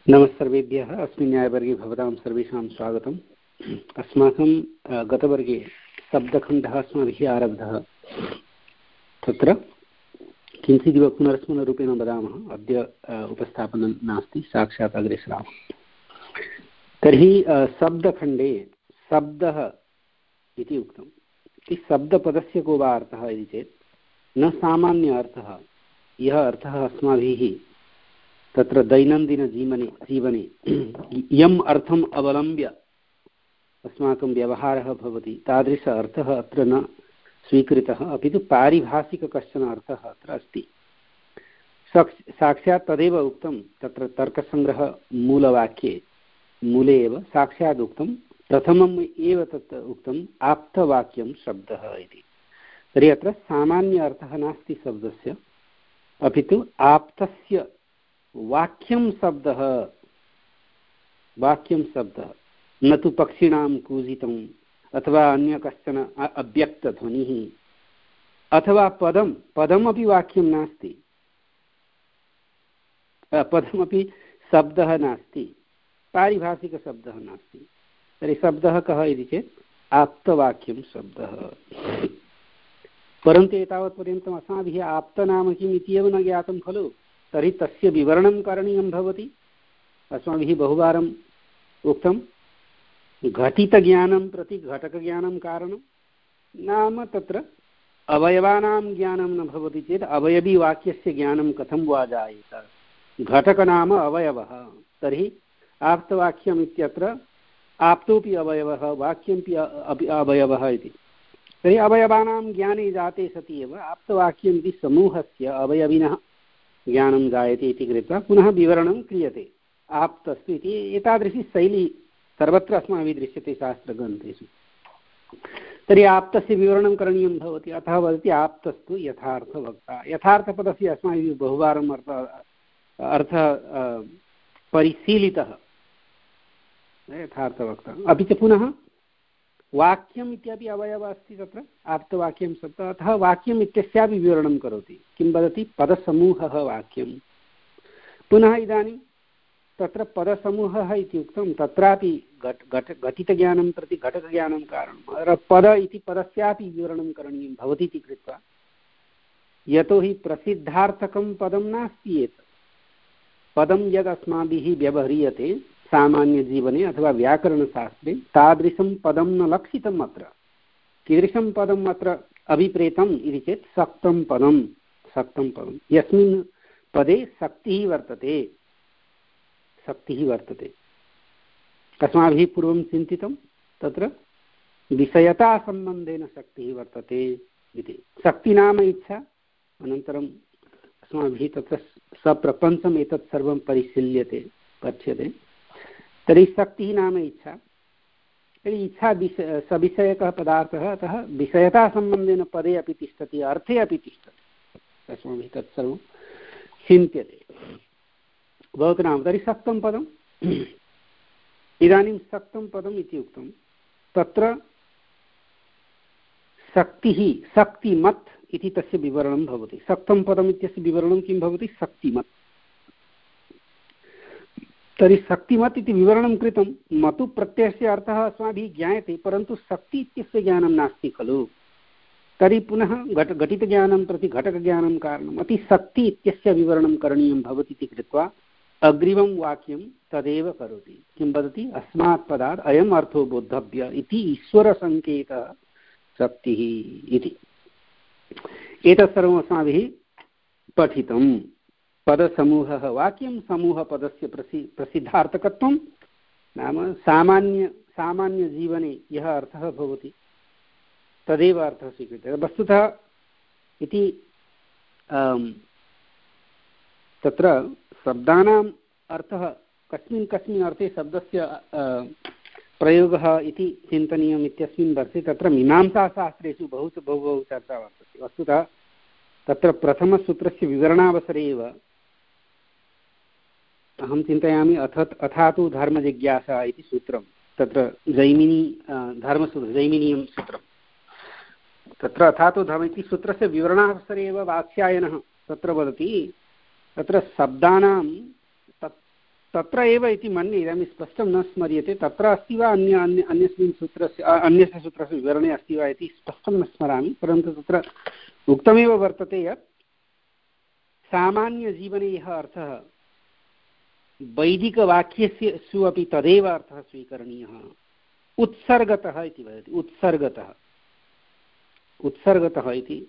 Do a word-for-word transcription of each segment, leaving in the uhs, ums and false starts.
नमस्सर्वेभ्यः। अस्मिन् न्यायवर्गे भवतां सर्वेषां स्वागतम्। अस्माकं गतवर्गे शब्दखण्डः अस्माभिः आरब्धः। तत्र किञ्चिदिव पुनर्स्मरणरूपेण वदामः। अद्य उपस्थापनं नास्ति, साक्षात् अग्रे सरामः। तर्हि शब्दखण्डे शब्दः इति उक्तम्। इति शब्दपदस्य को वा अर्थः इति चेत् न सामान्य अर्थः, यः अर्थः अस्माभिः तत्र दैनन्दिनजीवने जीवने यम् अर्थम् अवलम्ब्य अस्माकं व्यवहारः भवति, तादृश अर्थः अत्र न स्वीकृतः, अपि तु पारिभाषिक कश्चन अर्थः अत्र अस्ति। साक्षात् तदेव उक्तं तत्र तर्कसङ्ग्रहमूलवाक्ये मूले एव साक्षात् उक्तं, प्रथमम् एव तत् उक्तम् आप्तवाक्यं शब्दः इति। तर्हि अत्र सामान्य अर्थः नास्ति शब्दस्य, अपि तु आप्तस्य वाक्यं शब्दः, वाक्यं शब्दः, न तु पक्षिणां कूजितम् अथवा अन्य कश्चन अव्यक्तध्वनिः अथवा पदं पदमपि वाक्यं नास्ति, पदमपि शब्दः नास्ति, पारिभाषिकशब्दः नास्ति। तर्हि शब्दः कः इति चेत् आप्तवाक्यं शब्दः। परन्तु एतावत्पर्यन्तम् अस्माभिः आप्तनाम किम् इति एव न ज्ञातं खलु। तर्हि तस्य विवरणं करणीयं भवति। अस्माभिः बहुवारम् उक्तं, घटितज्ञानं प्रति घटकज्ञानं कारणं। नाम तत्र अवयवानां ज्ञानं न भवति चेत् अवयवीवाक्यस्य ज्ञानं कथं वा जायेत। घटकनाम अवयवः, तर्हि आप्तवाक्यम् इत्यत्र आप्तोऽपि अवयवः, वाक्यमपि अवयवः इति। तर्हि अवयवानां ज्ञाने जाते सति एव आप्तवाक्यम् इति समूहस्य अवयविनः ज्ञानं जायते इति कृत्वा पुनः विवरणं क्रियते आप्तस्तु इति। एतादृशी शैली सर्वत्र अस्माभिः दृश्यते शास्त्रग्रन्थेषु। तर्हि आप्तस्य विवरणं करणीयं भवति। अतः वदति आप्तस्तु यथार्थवक्ता। यथार्थपदस्य अस्माभिः बहुवारम् अर्थ अर्थः परिशीलितः, यथार्थवक्ता। अपि च पुनः वाक्यम् इत्यपि अवयवः अस्ति तत्र आप्तवाक्यं शब्दः। अतः वाक्यम् इत्यस्यापि विवरणं करोति। किं वदति? पदसमूहः वाक्यं। पुनः इदानीं तत्र पदसमूहः इति उक्तं, तत्रापि घट घट घटितज्ञानं प्रति घटकज्ञानं कारणं। पद इति पदस्यापि विवरणं करणीयं भवति इति कृत्वा, यतोहि प्रसिद्धार्थकं पदं नास्ति एतत्। पदं यद् अस्माभिः व्यवह्रियते सामान्यजीवने अथवा व्याकरणशास्त्रे, तादृशं पदं न लक्षितम् अत्र। कीदृशं पदम् अत्र अभिप्रेतम् इति चेत् सक्तं पदं। सक्तं पदं यस्मिन् पदे शक्तिः वर्तते, शक्तिः वर्तते। अस्माभिः पूर्वं चिन्तितं, तत्र विषयतासम्बन्धेन शक्तिः वर्तते इति। शक्ति नाम इच्छा। अनन्तरम् अस्माभिः तत्र सप्रपञ्चम् एतत् सर्वं परिशील्यते, पठ्यते। तर्हि शक्तिः नाम इच्छा। तर्हि इच्छा विषय सविषयकः पदार्थः, अतः विषयतासम्बन्धेन पदे अपि तिष्ठति, अर्थे अपि तिष्ठति। अस्माभिः तत्सर्वं चिन्त्यते। भवतु नाम तर्हि सक्तं पदम्। इदानीं सक्तं पदम् इति उक्तं, तत्र शक्तिः शक्तिमत् इति तस्य विवरणं भवति। सक्तं पदम् इत्यस्य विवरणं किं भवति? शक्तिमत्। तर्हि शक्तिमत् इति विवरणं कृतं। मतु प्रत्ययस्य अर्थः अस्माभिः ज्ञायते, परन्तु शक्ति इत्यस्य ज्ञानं नास्ति खलु। तर्हि पुनः घट घटितज्ञानं प्रति घटकज्ञानं कारणम्। अति शक्ति इत्यस्य विवरणं करणीयं भवति इति कृत्वा अग्रिमं वाक्यं तदेव करोति। किं वदति? अस्मात् पदात् अयम् अर्थो बोद्धव्य इति ईश्वरसङ्केतः शक्तिः इति। एतत् सर्वम् अस्माभिः पठितम्। पदसमूहः वाक्यं, समूहपदस्य प्रसि प्रसिद्धार्थकत्वं, नाम सामान्य सामान्यजीवने यः अर्थः भवति तदेव अर्थः स्वीक्रियते। वस्तुतः इति तत्र शब्दानाम् अर्थः कस्मिन् कस्मिन् अर्थे शब्दस्य प्रयोगः इति चिन्तनीयम् इत्यस्मिन् वर्षे तत्र मीमांसाशास्त्रेषु बहु बहु बहु चर्चा वर्तते। वस्तुतः तत्र प्रथमसूत्रस्य विवरणावसरे एव अहं चिन्तयामि, अथ अथा तु धर्मजिज्ञासा इति सूत्रं, तत्र जैमिनी धर्मसूत्रं, जैमिनीयं सूत्रं, तत्र अथा तु धर्म इति सूत्रस्य विवरणावसरे एव वात्स्यायनः तत्र वदति, तत्र शब्दानां तत्र एव इति मन्ये, इदानीं स्पष्टं न स्मर्यते, तत्र अस्ति वा अन्य अन्य अन्यस्मिन् सूत्रस्य अन्यस्य सूत्रस्य विवरणे अस्ति वा इति स्पष्टं न स्मरामि, परन्तु तत्र उक्तमेव वर्तते यत् सामान्यजीवने यः अर्थः वैदिकवाक्यस्य सु अपि तदेव अर्थः स्वीकरणीयः, उत्सर्गतः इति वदति। उत्सर्गतः उत्सर्गतः इति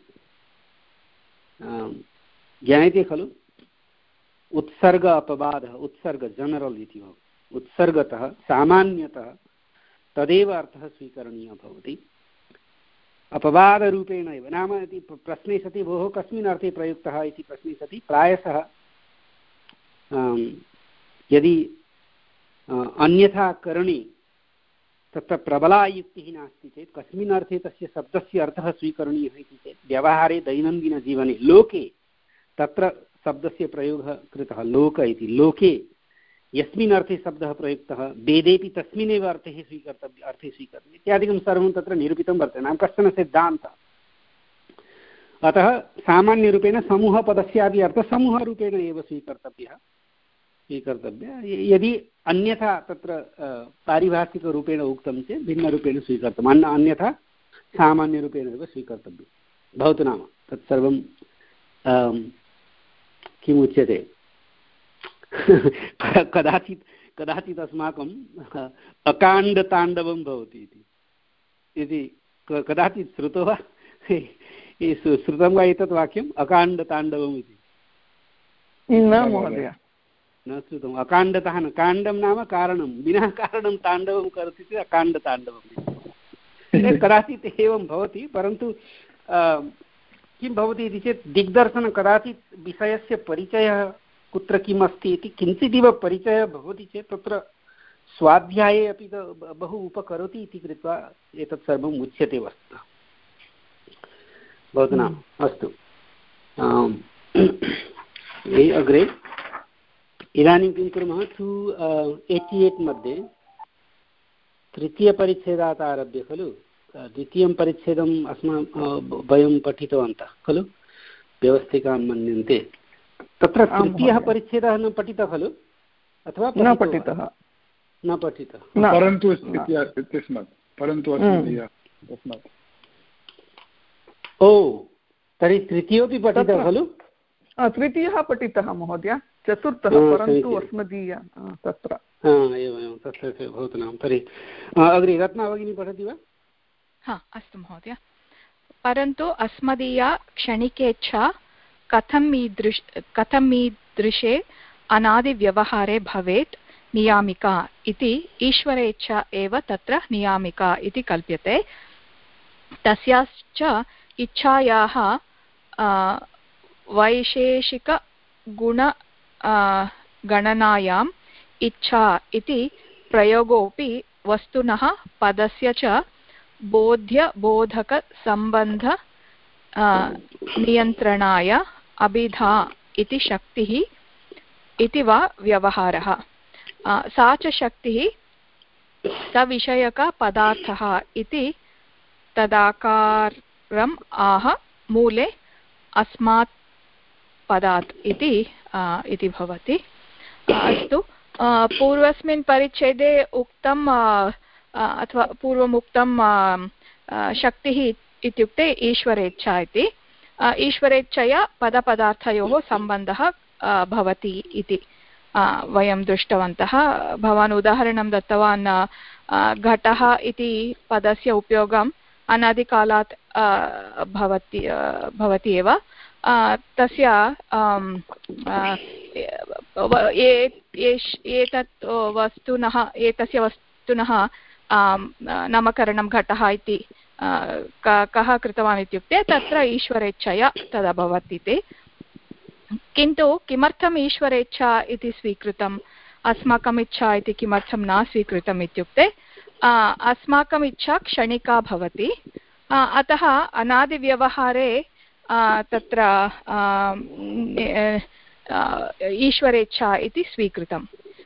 ज्ञायते खलु? उत्सर्ग अपवादः, उत्सर्ग जनरल् इति भवति। उत्सर्गतः सामान्यतः तदेव अर्थः स्वीकरणीयः भवति, अपवादरूपेण एव। नाम इति प्रश्ने सति भोः कस्मिन् अर्थे प्रयुक्तः इति प्रश्ने सति प्रायशः यदि अन्यथा करणे तत्र प्रबला युक्तिः नास्ति चेत् कस्मिन् अर्थे तस्य शब्दस्य अर्थः स्वीकरणीयः इति चेत् व्यवहारे दैनन्दिनजीवने लोके तत्र शब्दस्य प्रयोगः कृतः, लोक इति, लोके यस्मिन् अर्थे शब्दः प्रयुक्तः वेदेपि तस्मिन्नेव अर्थे स्वीकर्तव्य अर्थे स्वीकर्तव्यम् इत्यादिकं सर्वं तत्र निरूपितं वर्तते, नाम कश्चन सिद्धान्तः। अतः सामान्यरूपेण समूहपदस्यापि अर्थः समूहरूपेण एव स्वीकर्तव्यः स्वीकर्तव्यः यदि अन्यथा तत्र पारिभाषिकरूपेण उक्तं चेत् भिन्नरूपेण स्वीकर्तव्यम्, अन्य अन्यथा सामान्यरूपेण एव स्वीकर्तव्यं भवतु। नाम तत्सर्वं किमुच्यते कदाचित् कदाचित् अस्माकम् अकाण्डताण्डवं भवति इति कदाचित् श्रुतो वा? श्रुतं वा एतत् वाक्यम्, अकाण्डताण्डवम् इति? न महोदय, न श्रुतम्। अकाण्डतः न, काण्डं नाम कारणं, विना कारणं ताण्डवं करोति चेत् अकाण्डताण्डवम्। कदाचित् एवं भवति, परन्तु किं भवति इति चेत् दिग्दर्शनं कदाचित् विषयस्य परिचयः कुत्र किम् अस्ति इति किञ्चिदिव परिचयः भवति चेत् तत्र स्वाध्याये अपि बहु उपकरोति इति कृत्वा एतत् सर्वम् उच्यते वस्तुतः। भवतु नाम अस्तु, अग्रे इदानीं किं कुर्मः? टु एय्टि एय्ट् मध्ये तृतीयपरिच्छेदात् आरभ्य खलु द्वितीयं परिच्छेदम् अस्माकं वयं पठितवन्तः खलु, व्यवस्थिकां मन्यन्ते। तत्र तृतीयः परिच्छेदः न पठितः खलु, अथवा न पठितः? न पठितः, परन्तु परन्तु ओ तर्हि तृतीयोऽपि पठितः खलु? तृतीयः पठितः महोदय, चतुर्थः परन्तु अस्मदीय तत्र एवम् एवं तत्र भवतु नाम। तर्हि अग्रे रत्ना भगिनी पठति वा? हा अस्तु महोदय। परन्तु अस्मदीया क्षणिकेच्छा कथम् ईदृश कथम् ईदृशे अनादिव्यवहारे भवेत् नियामिका इति ईश्वरेच्छा एव तत्र नियामिका इति कल्प्यते। तस्याश्च इच्छायाः वैशेषिकगुण गणनायाम् इच्छा इति प्रयोगोऽपि वस्तुनः पदस्य च बोध्यबोधकसम्बन्ध नियन्त्रणाय अभिधा इति शक्तिः इति वा व्यवहारः। सा च शक्तिः सविषयकपदार्थः इति तदाकारम् आह मूले अस्मात् पदात् इति इति भवति। अस्तु, पूर्वस्मिन् परिच्छेदे उक्तम् अथवा पूर्वम् उक्तं शक्तिः इत्युक्ते ईश्वरेच्छा इति। ईश्वरेच्छया पदपदार्थयोः सम्बन्धः भवति इति वयं दृष्टवन्तः। भवान् उदाहरणं दत्तवान्, घटः इति पदस्य उपयोगम् अनादिकालात् भवति भवति एव। तस्य एतत् वस्तुनः एतस्य वस्तुनः नामकरणं घटः इति कः कृतवान् इत्युक्ते तत्र ईश्वरेच्छया तदभवत् इति। किन्तु किमर्थम् ईश्वरेच्छा इति स्वीकृतम्, अस्माकम् इच्छा इति किमर्थं न स्वीकृतम् इत्युक्ते अस्माकम् इच्छा क्षणिका भवति, अतः अनादिव्यवहारे तत्र ईश्वरेच्छा इति स्वीकृतं।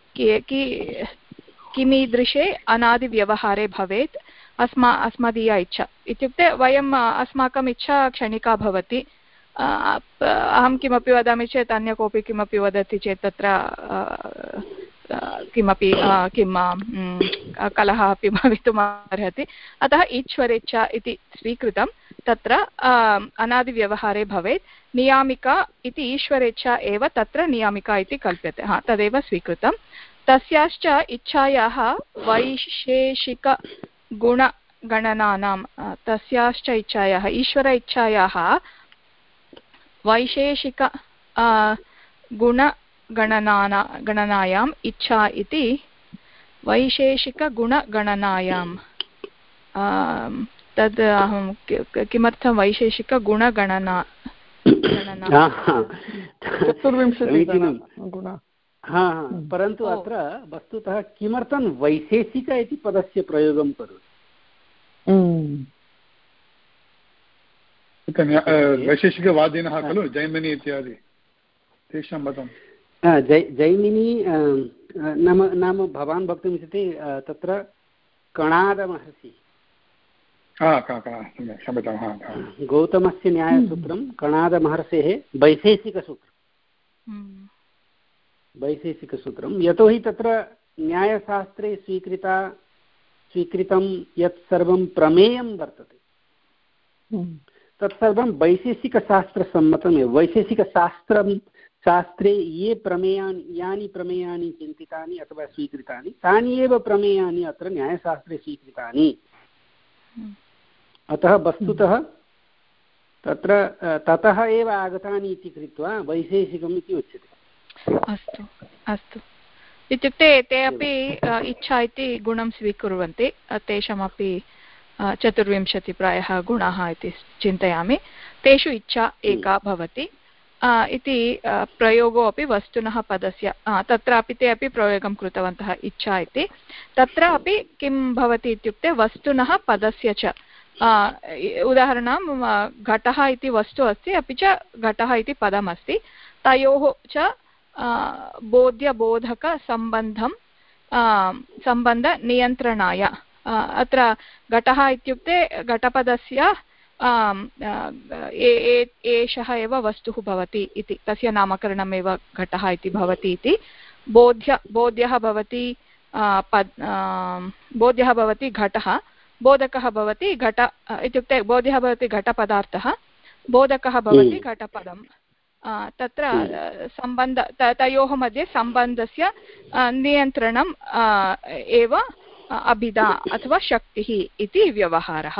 किमीदृशे अनादिव्यवहारे भवेत् अस्मा अस्मदीया इच्छा इत्युक्ते वयम् अस्माकम् इच्छा क्षणिका भवति। अहं किमपि वदामि चेत् अन्य कोऽपि किमपि वदति चेत् तत्र किमपि किं कलहः अपि भवितुम् अर्हति। अतः ईश्वरेच्छा इति स्वीकृतं, तत्र अनादिव्यवहारे भवेत्। नियामिका इति ईश्वरेच्छा एव तत्र नियामिका इति कल्प्यते, हा तदेव स्वीकृतं। तस्याश्च इच्छायाः वैशेषिकगुणगणनानां तस्याश्च इच्छायाः ईश्वर इच्छायाः वैशेषिक गुणगणना गणनायाम् इच्छा इति वैशेषिकगुणगणनायां तद् अहं किमर्थं वैशेषिकगुणगणना चतुर्विंशतिः गुणाः। हा परन्तु अत्र वस्तुतः किमर्थं वैशेषिक इति पदस्य प्रयोगं करोति? वैशेषिकवादिनः खलु जैमिनी इत्यादि तेषां मतं। जै जैमिनी नाम नाम भवान् वक्तुमिच्छति तत्र कणादमहर्षि गौतमस्य न्यायसूत्रं कणादमहर्षेः वैशेषिकसूत्रं वैशेषिकसूत्रं यतोहि तत्र न्यायशास्त्रे स्वीकृता स्वीकृतं यत् सर्वं प्रमेयं वर्तते तत्सर्वं वैशेषिकशास्त्रसम्मतमेव। वैशेषिकशास्त्रं शास्त्रे ये प्रमेयानि यानि प्रमेयानि चिन्तितानि अथवा स्वीकृतानि तानि एव प्रमेयानि अत्र न्यायशास्त्रे स्वीकृतानि। अतः वस्तुतः तत्र ततः एव आगतानि इति कृत्वा वैशेषिकम् इति उच्यते। अस्तु अस्तु, इत्युक्ते ते अपि इच्छा इति गुणं स्वीकुर्वन्ति, तेषामपि चतुर्विंशति प्रायः गुणाः इति चिन्तयामि, तेषु इच्छा एका भवति इति प्रयोगो अपि वस्तुनः पदस्य तत्रापि ते अपि प्रयोगं कृतवन्तः इच्छा इति। तत्र अपि किं भवति इत्युक्ते वस्तुनः पदस्य च उदाहरणं घटः इति वस्तु अस्ति, अपि च घटः इति पदमस्ति, तयोः च बोध्यबोधकसम्बन्धं सम्बन्धनियन्त्रणाय अत्र घटः इत्युक्ते घटपदस्य एषः एव वस्तुः भवति इति, तस्य नामकरणमेव घटः इति भवति इति। बोध्य बोध्यः भवति पद् बोध्यः भवति घटः, बोधकः भवति घट इत्युक्ते बोध्यः भवति घटपदार्थः, बोधकः भवति घटपदं। तत्र सम्बन्ध तयोः मध्ये सम्बन्धस्य नियन्त्रणं एव अभिधा अथवा शक्तिः इति व्यवहारः।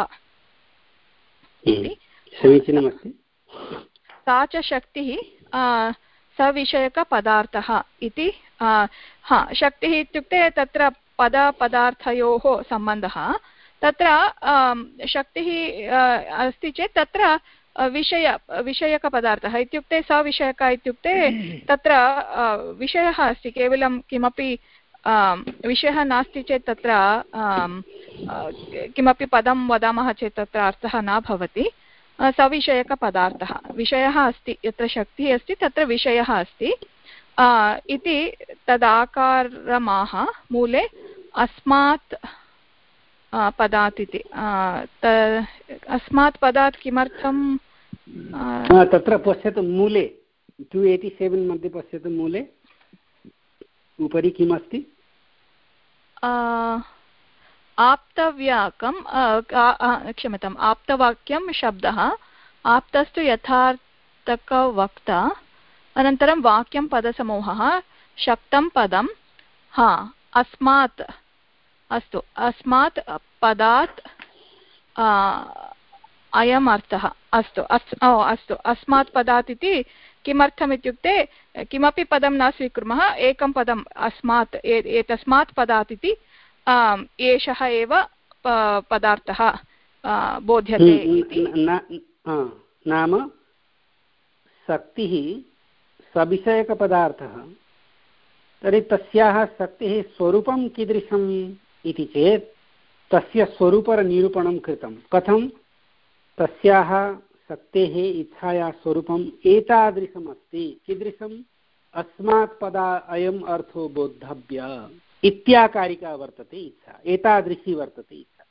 समीचीनमस्ति। सा च शक्तिः सविषयकपदार्थः इति। हा शक्तिः इत्युक्ते तत्र पदपदार्थयोः सम्बन्धः, तत्र शक्तिः अस्ति चेत् तत्र विषय विषयकपदार्थः इत्युक्ते सविषयक इत्युक्ते तत्र विषयः अस्ति, केवलं किमपि विषयः नास्ति चेत् तत्र किमपि पदं वदामः चेत् तत्र अर्थः न भवति। सविषयकपदार्थः विषयः अस्ति, यत्र शक्तिः अस्ति तत्र विषयः अस्ति इति तदाकारमाह मूले अस्मात् पदात् इति। अस्मात् पदात् किमर्थं तत्र पश्यतु मूले टु एय्टि सेवेन् मध्ये पश्यतु मूले उपरि किमस्ति? आप्तव्याकं क्षम्यताम् आप्तवाक्यं शब्दः, आप्तस्तु यथार्थकवक्ता, अनन्तरं वाक्यं पदसमूहः, शक्तं पदं, हा अस्मात् अस्तु अस्मात् पदात् अयम् अर्थः। अस्तु अस्तु अस्मात् पदात् इति किमर्थम् इत्युक्ते किमपि पदं न स्वीकुर्मः, एकं पदम् अस्मात् एतस्मात् पदात् इति एषः एव पदार्थः बोध्यते इति। नाम शक्तिः सविषयकपदार्थः, तर्हि तस्याः शक्तेः स्वरूपं कीदृशम् इति चेत् तस्य स्वरूपनिरूपणं कृतं। कथं? तस्याः शक्तेः इच्छायाः स्वरूपम् एतादृशम् अस्ति। कीदृशम्? अस्मात् पदा अयम् अर्थो बोद्धव्य इत्याकारिका वर्तते इच्छा, एतादृशी वर्तते इच्छा,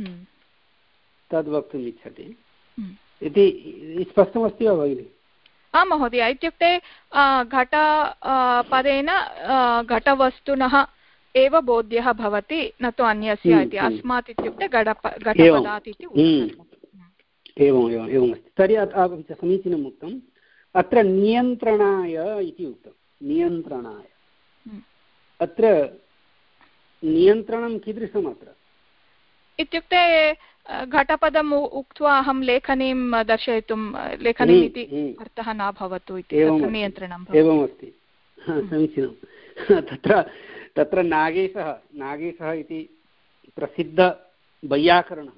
तद् वक्तुम् इच्छति इति स्पष्टमस्ति वा भगिनि? आं महोदय, इत्युक्ते घट पदेन घटवस्तुनः एव बोध्यः भवति, न तु अन्यस्य इति। अस्मात् इत्युक्ते घटप घटपदात् इति एवम् एवम् एवमस्ति। तर्हि अपि च समीचीनम् उक्तम्। अत्र नियन्त्रणाय इति उक्तं, नियन्त्रणाय। अत्र नियन्त्रणं कीदृशम् अत्र इत्युक्ते घटपदम् उक्त्वा अहं लेखनीं दर्शयितुं लेखनीम् इति अर्थः न भवतु इति नियन्त्रणम् एवमस्ति। समीचीनं। तत्र तत्र नागेशः नागेशः इति प्रसिद्धवैयाकरणः,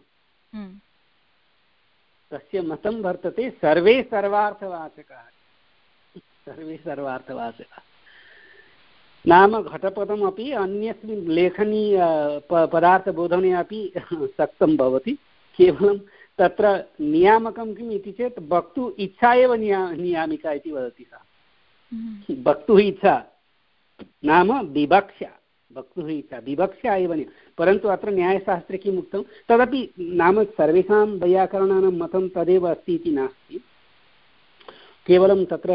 तस्य मतं वर्तते सर्वे सर्वार्थवाचकाः, सर्वे सर्वार्थवाचकाः नाम घटपदमपि अन्यस्मिन् लेखनी पदार्थबोधने अपि सक्तं भवति। केवलं तत्र नियामकं किम् इति चेत् वक्तुः इच्छा एव निया नियामिका इति वदति सः। वक्तुः इच्छा नाम विवक्षा, वक्तुः इच्छा विवक्षा एव निया। परन्तु अत्र न्यायशास्त्रे किम् उक्तं तदपि नाम सर्वेषां वैयाकरणानां मतं तदेव अस्ति इति नास्ति। केवलं तत्र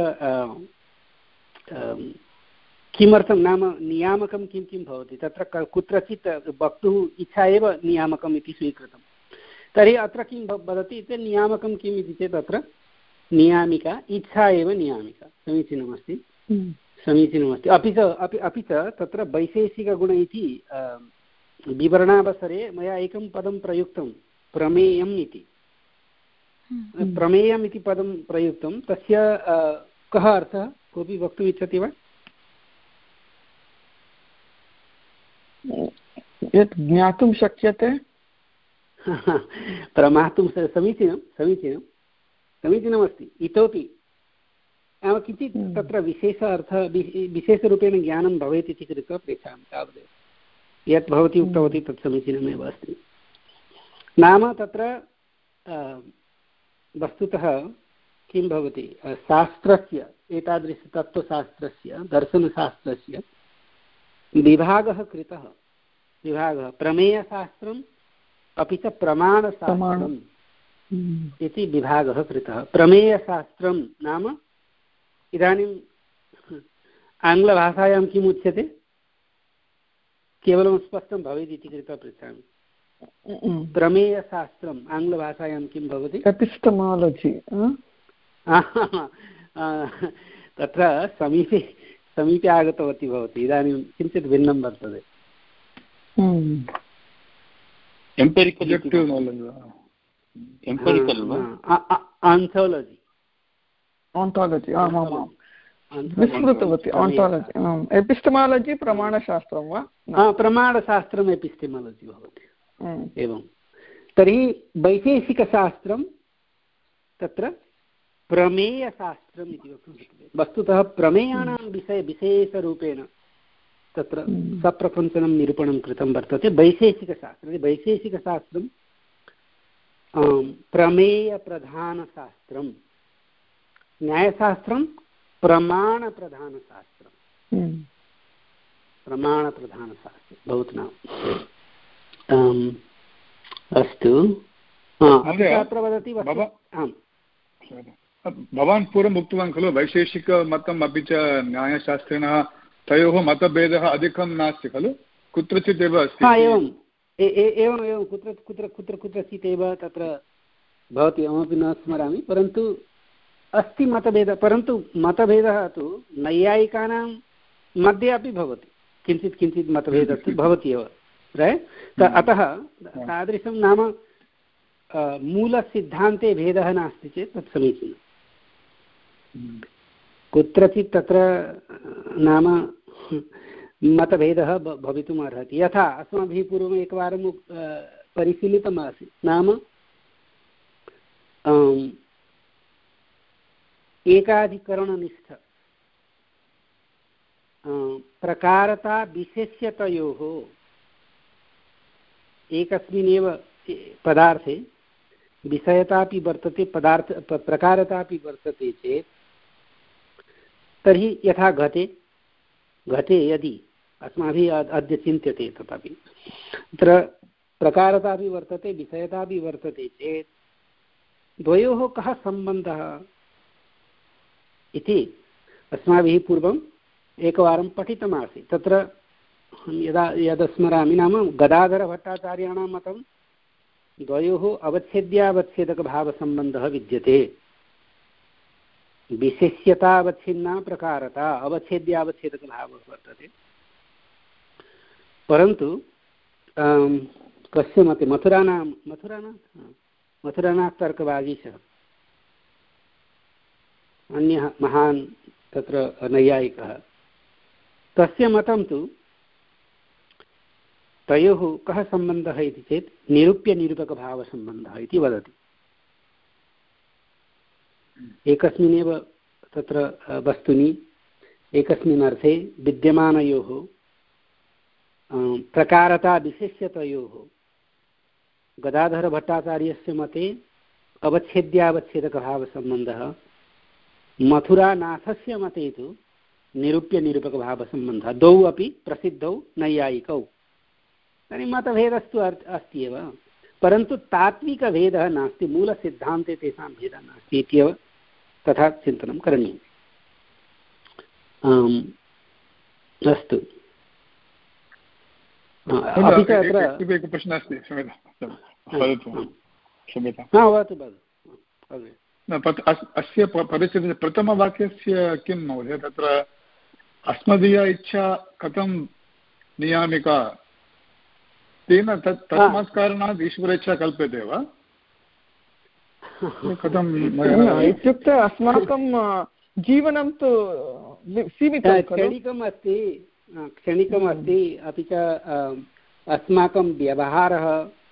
किमर्थं नाम नियामकं किं किं भवति तत्र कुत्रचित् वक्तुः इच्छा एव नियामकम् इति स्वीकृतं। तर्हि अत्र किं वदति इति नियामकं किम् इति चेत् अत्र नियामिका इच्छा एव नियामिका। समीचीनमस्ति, समीचीनमस्ति। अपि च अपि अपि च तत्र वैशेषिकगुण इति विवरणावसरे मया एकं पदं प्रयुक्तं प्रमेयम् इति। प्रमेयम् इति पदं प्रयुक्तं, तस्य कः अर्थः कोऽपि वक्तुम् इच्छति वा? यत् ज्ञातुं शक्यते। प्रमातुं समीचीनं समीचीनं समीचीनमस्ति। इतोपि किञ्चित् तत्र विशेष अर्थः विशेषरूपेण ज्ञानं भवेत् इति कृत्वा पृच्छामि तावदेव। यत् भवती उक्तवती तत् समीचीनमेव अस्ति। नाम तत्र वस्तुतः किं भवति शास्त्रस्य एतादृशतत्त्वशास्त्रस्य दर्शनशास्त्रस्य विभागः कृतः। विभागः प्रमेयशास्त्रम् अपि च प्रमाणशास्त्रम् इति विभागः कृतः। प्रमेयशास्त्रं नाम इदानीम् आङ्ग्लभाषायां किम् उच्यते केवलं स्पष्टं भवेत् इति कृत्वा पृच्छामि। प्रमेयशास्त्रम् आङ्ग्लभाषायां किं भवति? एपिस्टेमालजि। तत्र समीपे समीपे आगतवती भवति। इदानीं किञ्चित् भिन्नं वर्तते। आन्थोलजि आन्थोलजि आमामां विस्मृतवती। आन्थोलजि एपिस्टेमालजि प्रमाणशास्त्रं वा? प्रमाणशास्त्रम् एपिस्टेमालजि भवति। एवं तर्हि वैशेषिकशास्त्रं तत्र प्रमेयशास्त्रम् इति वक्तुं शक्यते। वस्तुतः प्रमेयाणां विषये विशेषरूपेण तत्र सप्रपञ्चनं निरूपणं कृतं वर्तते वैशेषिकशास्त्रे। वैशेषिकशास्त्रं प्रमेयप्रधानशास्त्रं, न्यायशास्त्रं प्रमाणप्रधानशास्त्रं। प्रमाणप्रधानशास्त्रं भवतु नाम। अस्तु, अत्र वदति भवान् पूर्वम् उक्तवान् खलु वैशेषिकमतम् अपि च न्यायशास्त्रिणः तयोः मतभेदः अधिकं नास्ति खलु, कुत्रचित् एव अस्ति। एवम् एवम् एवं कुत्र कुत्र कुत्र कुत्रचित् एव तत्र भवति, अहमपि न स्मरामि, परन्तु अस्ति मतभेदः। परन्तु मतभेदः तु नैयायिकानां मध्ये अपि भवति, किञ्चित् किञ्चित् मतभेदः तु भवति एव। अतः तादृशं नाम मूलसिद्धान्ते भेदः नास्ति चेत् तत् समीचीनं। कुत्रचित् तत्र नाम मतभेदः भवितुम् अर्हति। यथा अस्माभिः पूर्वम् एकवारं परिशीलितमासीत्, नाम एकाधिकरणनिष्ठ प्रकारता विशेष्यतयोः एकस्मिन्नेव पदार्थे विषयतापि वर्तते पदार्थ प्रकारतापि वर्तते चेत् तर्हि यथा घटे घटे यदि अस्माभिः अद्य चिन्त्यते तथापि तत्र प्रकारतापि वर्तते विषयतापि वर्तते चेत् द्वयोः कः सम्बन्धः इति अस्माभिः पूर्वम् एकवारं पठितमासीत्। तत्र यदा यद् स्मरामि नाम गदाधरभट्टाचार्याणां मतं द्वयोः अवच्छेद्यावच्छेदकभावसम्बन्धः विद्यते। विशेष्यतावच्छिन्ना प्रकारता अवच्छेद्यावच्छेदकभावः वर्तते। परन्तु कस्य मते मथुरानां मथुरानां मथुरानाथ तर्कवागीशः अन्यः महान् तत्र नैयायिकः, तस्य मतं तु तयोः कः सम्बन्धः इति चेत् निरूप्यनिरूपकभावसम्बन्धः इति वदति। एकस्मिन्नेव तत्र वस्तुनि एकस्मिन् अर्थे विद्यमानयोः प्रकारता विशेष्यतयोः गदाधरभट्टाचार्यस्य मते अवच्छेद्यावच्छेदकभावसम्बन्धः, मथुरानाथस्य मते तु निरूप्यनिरूपकभावसम्बन्धः, द्वौ अपि प्रसिद्धौ नैयायिकौ। तर्हि मतभेदस्तु अस्ति एव, परन्तु तात्विकभेदः नास्ति, मूलसिद्धान्ते तेषां भेदः नास्ति इत्येव तथा चिन्तनं करणीयम्। अस्तु, अपि च अत्र एकः प्रश्नः अस्ति, अस्य परिस्थितिः प्रथमवाक्यस्य किं महोदय, तत्र अस्मदीया इच्छा कथं नियामिका, तेन तत् तस्मात् कारणात् ईश्वरेच्छा कल्प्यते वा कथं? इत्युक्ते अस्माकं जीवनं तु सीमितं, क्षणिकम् अस्ति क्षणिकम् अस्ति अपि च अस्माकं व्यवहारः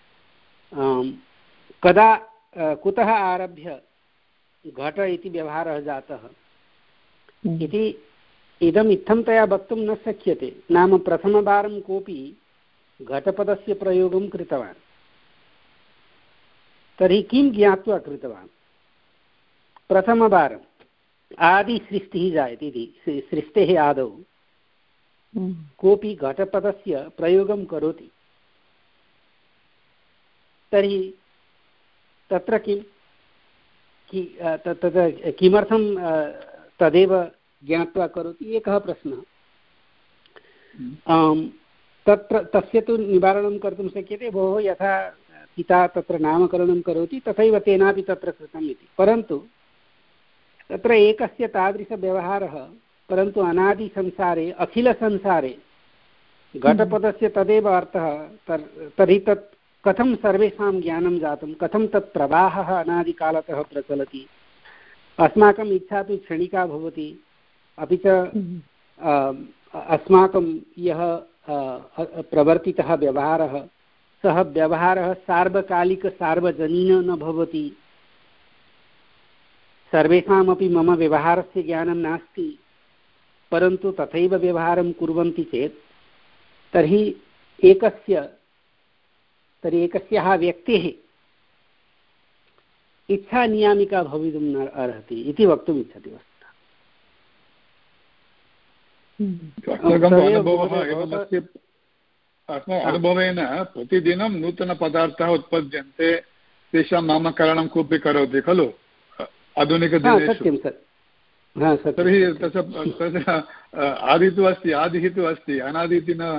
कदा कुतः आरभ्य घट इति व्यवहारः जातः इति इदम् इत्थन्तया वक्तुं न शक्यते। नाम प्रथमवारं कोऽपि घटपदस्य प्रयोगं कृतवान्, तर्हि किं ज्ञात्वा कृतवान्? प्रथमवारम् आदिसृष्टिः जायते इति सृष्टेः आदौ कोऽपि घटपदस्य प्रयोगं करोति, तर्हि तत्र किं किमर्थं तदेव ज्ञात्वा करोति, एकः प्रश्नः। तत्र तस्य तु निवारणं कर्तुं शक्यते, भोः यथा पिता तत्र नामकरणं करोति तथैव तेनापि तत्र कृतम् इति, परन्तु तत्र एकस्य तादृशव्यवहारः, परन्तु अनादिसंसारे अखिलसंसारे घटपदस्य तदेव अर्थः, तर्हि तत् कथं सर्वेषां ज्ञानं जातं, कथं तत् प्रवाहः अनादिकालतः प्रचलति? अस्माकम् इच्छा तु क्षणिका भवति, अपि च अस्माकं यः प्रवर्तितः व्यवहारः सः व्यवहारः सार्वकालिकसार्वजनीन न भवति। सर्वेषामपि मम व्यवहारस्य ज्ञानं नास्ति, परन्तु तथैव व्यवहारं कुर्वन्ति चेत् तर्हि एकस्य तर्हि एकस्याः व्यक्तेः इच्छा नियामिका भवितुं न अर्हति इति वक्तुम् इच्छति वस्तुतः। अनुभवेन प्रतिदिनं नूतनपदार्थाः उत्पद्यन्ते, तेषां नामकरणं कोऽपि करोति खलु आधुनिकदिनेषु। तर्हि तस्य तस्य आदि तु अस्ति, आदिः तु अस्ति, अनादिति न।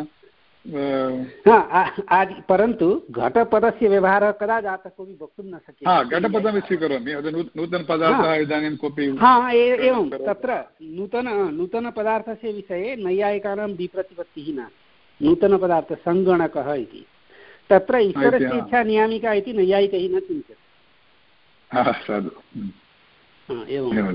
आदि, परन्तु घटपदस्य व्यवहारः कदा जातः कोऽपि वक्तुं न शक्यते। हा, घटपदं स्वीकरोमि, नूतनपदार्थः इदानीं कोऽपि। हा, एवं तत्र नूतन नूतनपदार्थस्य विषये नैयायिकानां विप्रतिपत्तिः नास्ति। नूतनपदार्थः सङ्गणकः इति, तत्र ईश्वरस्य इच्छा नियामिका इति नैयायिकैः न चिन्त्यते। एवं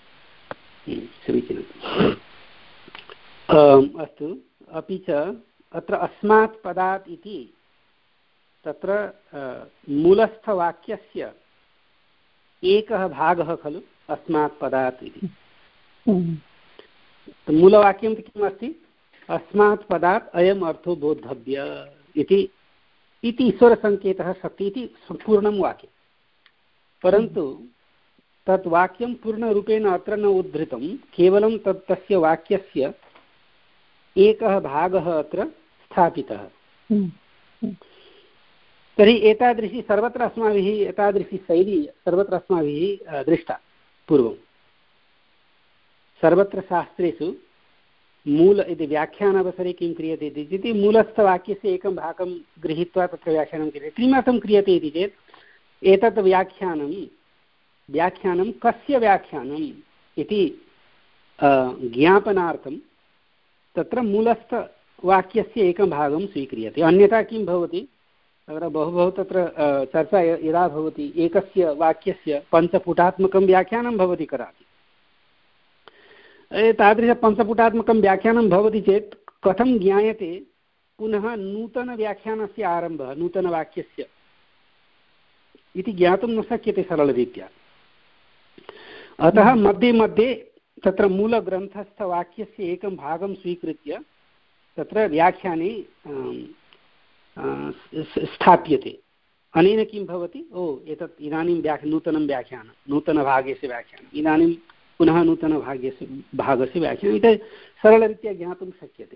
समीचीनम्। अस्तु, अपि च अत्र अस्मात् पदात् इति तत्र मूलस्थवाक्यस्य एकः भागः खलु अस्मात् पदात् इति। मूलवाक्यं किम् अस्ति? अस्मात् पदात् अयम् अर्थो बोद्धव्य इति इति ईश्वरसङ्केतः सति इति सम्पूर्णं वाक्यं, परन्तु तत् वाक्यं पूर्णरूपेण अत्र न उद्धृतं, केवलं तत् तस्य वाक्यस्य एकः भागः अत्र स्थापितः। तर्हि एतादृशी सर्वत्र अस्माभिः एतादृशी शैली सर्वत्र अस्माभिः दृष्टा पूर्वं। सर्वत्र शास्त्रेषु मूल इति व्याख्यानावसरे किं क्रियते इति मूलस्थवाक्यस्य एकं भागं गृहीत्वा तत्र व्याख्यानं क्रियते। किमर्थं क्रियते इति चेत् एतत् व्याख्यानं व्याख्यानं कस्य व्याख्यानम् इति ज्ञापनार्थं तत्र मूलस्थवाक्यस्य एकं भागं स्वीक्रियते। अन्यथा किं भवति, तत्र बहु बहु तत्र चर्चा यदा भवति एकस्य वाक्यस्य पञ्चपुटात्मकं व्याख्यानं भवति कदाचित्। तादृशपञ्चपुटात्मकं व्याख्यानं भवति चेत् कथं ज्ञायते पुनः नूतनव्याख्यानस्य आरम्भः नूतनवाक्यस्य इति ज्ञातुं न शक्यते सरलरीत्या। अतः मध्ये मध्ये तत्र मूलग्रन्थस्थवाक्यस्य एकं भागं स्वीकृत्य तत्र व्याख्याने स्थाप्यते। अनेन किं भवति, ओ एतत् इदानीं व्याख् नूतनं व्याख्यानं नूतनभागस्य व्याख्यानम् इदानीं पुनः नूतनभागस्य भागस्य व्याख्यानम् इति सरलरीत्या ज्ञातुं शक्यते।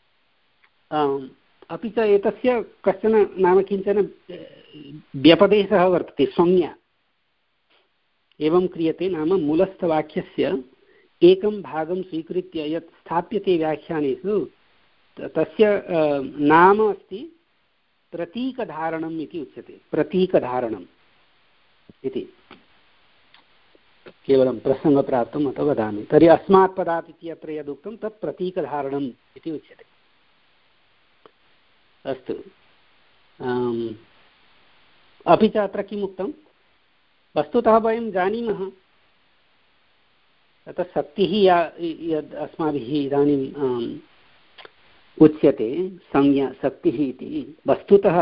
अपि च एतस्य कश्चन नाम किञ्चन व्यपदेशः वर्तते, संज्ञा। एवं क्रियते, नाम मूलस्थवाक्यस्य एकं भागं स्वीकृत्य यत् स्थाप्यते व्याख्यानेषु तस्य नाम अस्ति प्रतीकधारणम् इति उच्यते। प्रतीकधारणम् इति केवलं प्रसङ्गप्राप्तम् अथवा वदामि। तर्हि अस्मात् पदात् इति अत्र यदुक्तं तत् प्रतीकधारणम् इति उच्यते। अस्तु, अपि च अत्र किम् उक्तं, वस्तुतः वयं जानीमः तत्र शक्तिः या यद् अस्माभिः इदानीम् उच्यते संज्ञा शक्तिः इति, वस्तुतः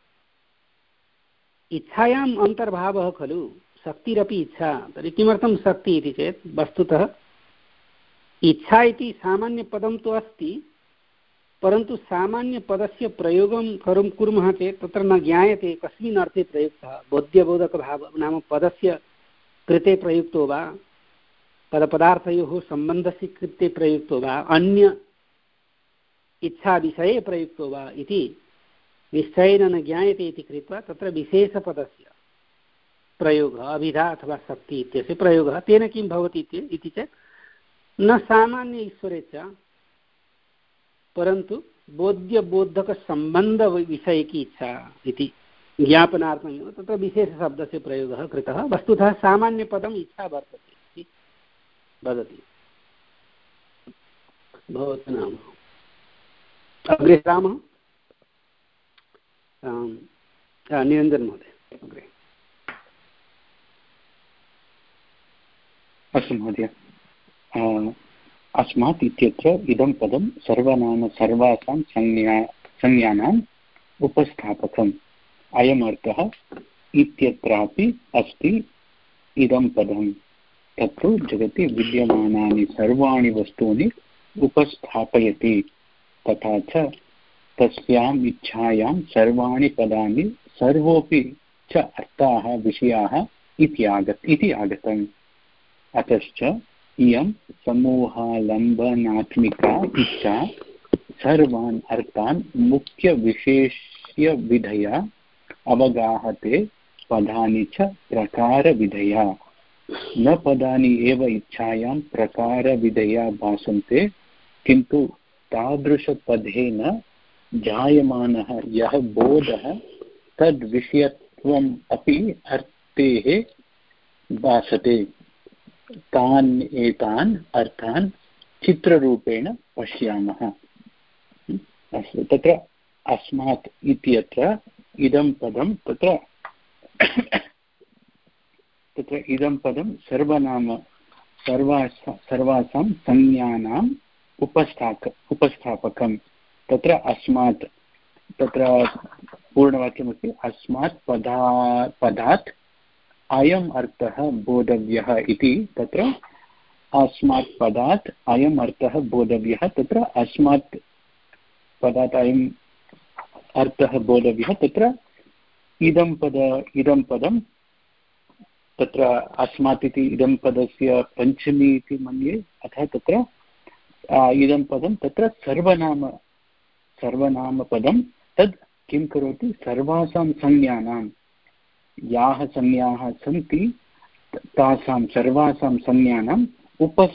इच्छायाम् अन्तर्भावः खलु। शक्तिरपि इच्छा। तर्हि किमर्थं शक्ति इति चेत् वस्तुतः इच्छा इति सामान्यपदं तु अस्ति, परन्तु सामान्यपदस्य प्रयोगं करों कुर्मः चेत् तत्र न ज्ञायते कस्मिन् अर्थे प्रयुक्तः। बोध्यबोधकभावः नाम पदस्य कृते प्रयुक्तो वा, पदपदार्थयोः सम्बन्धस्य कृते प्रयुक्तो वा, अन्य इच्छाविषये प्रयुक्तो वा इति निश्चयेन न ज्ञायते इति कृत्वा तत्र विशेषपदस्य प्रयोगः अभिधा अथवा शक्ति इत्यस्य प्रयोगः तेन किं भवति इति चेत् न सामान्य ईश्वरेच्छा परन्तु बोध्यबोधकसम्बन्धविषयिकी इच्छा इति ज्ञापनार्थमेव तत्र विशेषशब्दस्य प्रयोगः कृतः। वस्तुतः सामान्यपदम् इच्छा वर्तते इति वदति भवतु नाम। अग्रे रामः निरञ्जन महोदय अग्रे। अस्तु महोदय, अस्मात् इत्यत्र इदं पदं सर्वनाम सर्वासां संज्ञा संज्ञानाम् उपस्थापकम्। अयमर्थः इत्यत्रापि अस्ति इदं पदं। तत्तु जगति विद्यमानानि सर्वाणि वस्तूनि उपस्थापयति। तथा च तस्याम् इच्छायां सर्वाणि पदानि सर्वोऽपि च अर्थाः विषयाः इति आगत इति आगतम्। अतश्च इयं समूहालम्बनात्मिका इच्छा सर्वान् अर्थान् मुख्यविशेष्यविधया अवगाहते पदानि च प्रकारविधया। न पदानि एव इच्छायां प्रकारविधया भासन्ते, किन्तु तादृशपदेन जायमानः यः बोधः तद्विषयत्वम् अपि अर्थेः भासते। तान् एतान् अर्थान् चित्ररूपेण पश्यामः। अस्तु, तत्र अस्मात् इत्यत्र इदं पदं तत्र तत्र इदं पदं सर्वनाम सर्वासां सर्वासां संज्ञानाम् उपस्थाक उपस्थापकं। तत्र अस्मात् तत्र पूर्णवाक्यमस्ति। अस्मात् पदा पदात् अयम् अर्थः बोधव्यः इति। तत्र अस्मात् पदात् अयम् अर्थः बोधव्यः। तत्र अस्मात् पदात् अयम् अर्थः बोधव्यः। तत्र इदं पद इदं पदं तत्र अस्मात् इति इदं पदस्य पञ्चमी इति मन्ये। अतः तत्र इदं पदं तत्र सर्वनाम सर्वनामपदं। तद् किं करोति, सर्वासां संज्ञानां याः संज्ञाः सन्ति तासां सर्वासां संज्ञानाम् उपस्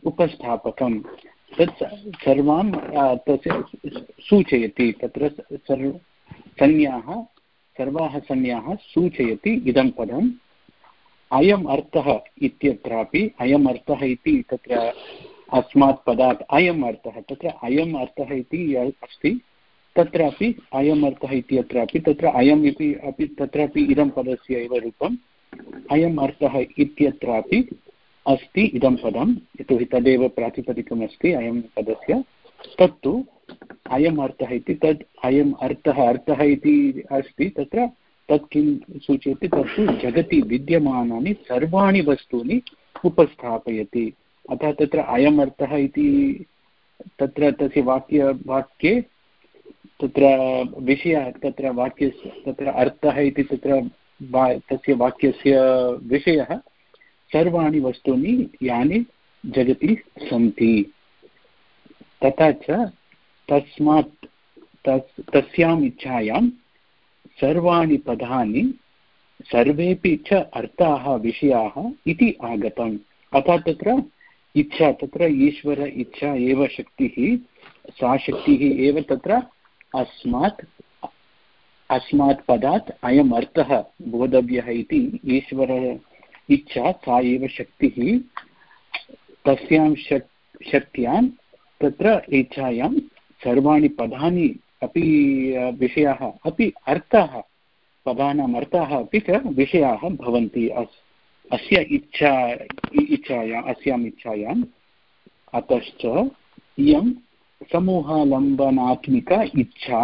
उपस्थापकं तत् सर्वां तस्य सूचयति तत्र सर्व संज्ञाः सर्वाः संज्ञाः सूचयति इदं पदम् अयम् अर्थः इत्यत्रापि अयम् अर्थः इति तत्र अस्मात् पदात् अयम् अर्थः तत्र अयम् अर्थः इति अस्ति तत्रापि अयम् अर्थः इत्यत्रापि तत्र अयम् इति अपि तत्रापि इदं पदस्य एव रूपम् अयम् अर्थः इत्यत्रापि अस्ति इदं पदम् यतोहि तदेव प्रातिपदिकम् अस्ति अयं पदस्य तत्तु अयम् अर्थः इति तद् अयम् अर्थः अर्थः इति अस्ति तत्र तत् किं सूचयति तत्तु जगति विद्यमानानि सर्वाणि वस्तूनि उपस्थापयति अतः तत्र अयम् अर्थः इति तत्र तस्य वाक्य वाक्ये तत्र विषयः तत्र वाक्यस्य तत्र अर्थः इति तत्र तस्य वाक्यस्य विषयः सर्वाणि वस्तूनि यानि जगति सन्ति तथा च तस्मात् तस् तस्याम् इच्छायां सर्वाणि पदानि सर्वेपि च अर्थाः विषयाः इति आगतम् अतः तत्र इच्छा तत्र ईश्वर इच्छा एव शक्तिः सा शक्तिः एव तत्र अस्मात् अस्मात् पदात् अयम् अर्थः बोधव्यः इति ईश्वर इच्छा सा एव शक्तिः तस्यां शक् शक्त्यां तत्र इच्छायां सर्वाणि पदानि अपि विषयाः अपि अर्थाः पदानाम् अर्थाः अपि च विषयाः भवन्ति अस् अस्य इच्छा इच्छायाम् अस्याम् इच्छायाम् अतश्च इयं समूहालम्बनात्मिका इच्छा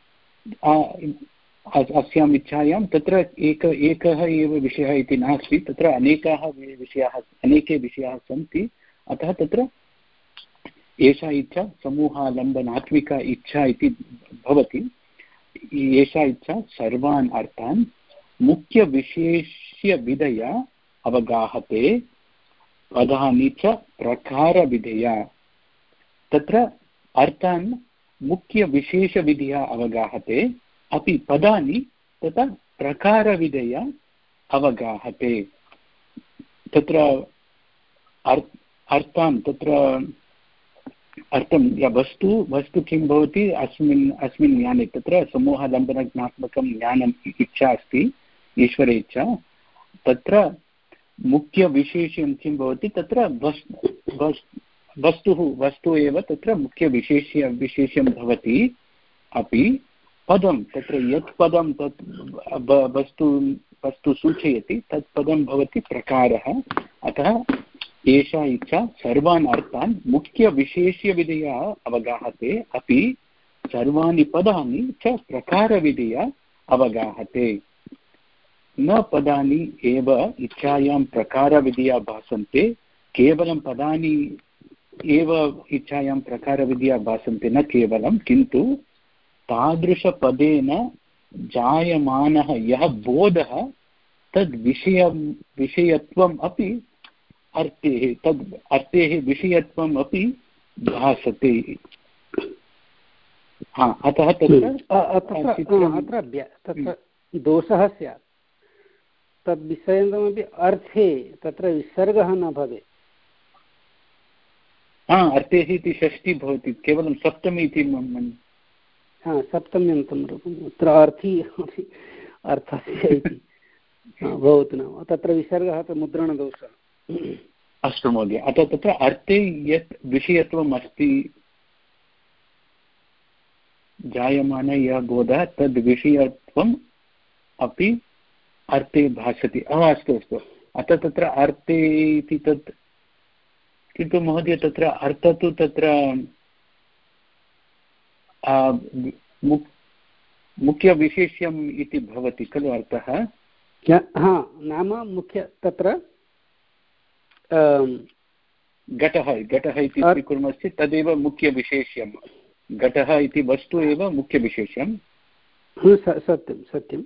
अस्याम् इच्छायां तत्र एक एकः एव विषयः इति नास्ति तत्र अनेकाः विषयाः अनेके विषयाः सन्ति अतः तत्र एषा इच्छा समूहालम्बनात्मिका इच्छा इति भवति एषा इच्छा सर्वान् अर्थान् मुख्यविशेष्यविधया अवगाहते पदानि च प्रकारविधया तत्र अर्थान् मुख्यविशेषविधया अवगाहते अपि पदानि तथा प्रकारविधया अवगाहते तत्र अर्थान् तत्र अर्थं वस्तु वस्तु किं भवति अस्मिन् अस्मिन् ज्ञाने तत्र समूहलम्बनात्मकं ज्ञानम् इच्छा अस्ति ईश्वरे इच्छा तत्र मुख्यविशेषं किं भवति तत्र वस्तुः वस्तु एव तत्र मुख्यविशेष्य विशेषं भवति अपि पदं तत्र यत् पदं तत् वस्तु वस्तु सूचयति तत् पदं भवति प्रकारः अतः एषा इच्छा सर्वान् अर्थान् मुख्यविशेष्यविधया अवगाहते अपि सर्वाणि पदानि च प्रकारविधया अवगाहते न पदानि एव इच्छायां प्रकारविधया भासन्ते केवलं पदानि एव इच्छायां प्रकारविधया भासन्ते न केवलं किन्तु तादृशपदेन जायमानः यः बोधः तद् विषयं विषयत्वम् अपि अर्थेः तद् अर्थेः विषयत्वम् अपि भासते हा अतः तत्र अत्र तत्र दोषः स्यात् तद् विषयमपि अर्थे तत्र विसर्गः न भवेत् हा अर्थेः इति षष्ठी भवति केवलं सप्तमी इति मन्ये हा सप्तम्यन्तं रूपम् अत्र अर्थी अर्थस्य इति भवतु नाम तत्र विसर्गः तु मुद्रणदोषः अस्तु महोदय अतः तत्र अर्थे यत् विषयत्वम् अस्ति जायमान यः बोधः तद् विषयत्वम् अपि अर्थे भासते अस्तु अस्तु अतः तत्र अर्थे इति तत् किन्तु महोदय तत्र अर्थः तु तत्र मुख्यविशेष्यम् इति भवति खलु अर्थः हा नाम मुख्य तत्र घटः घटः इति स्वीकुर्मश्चेत् तदेव मुख्यविशेष्यं घटः इति वस्तु एव मुख्यविशेष्यं सत्यं सत्यं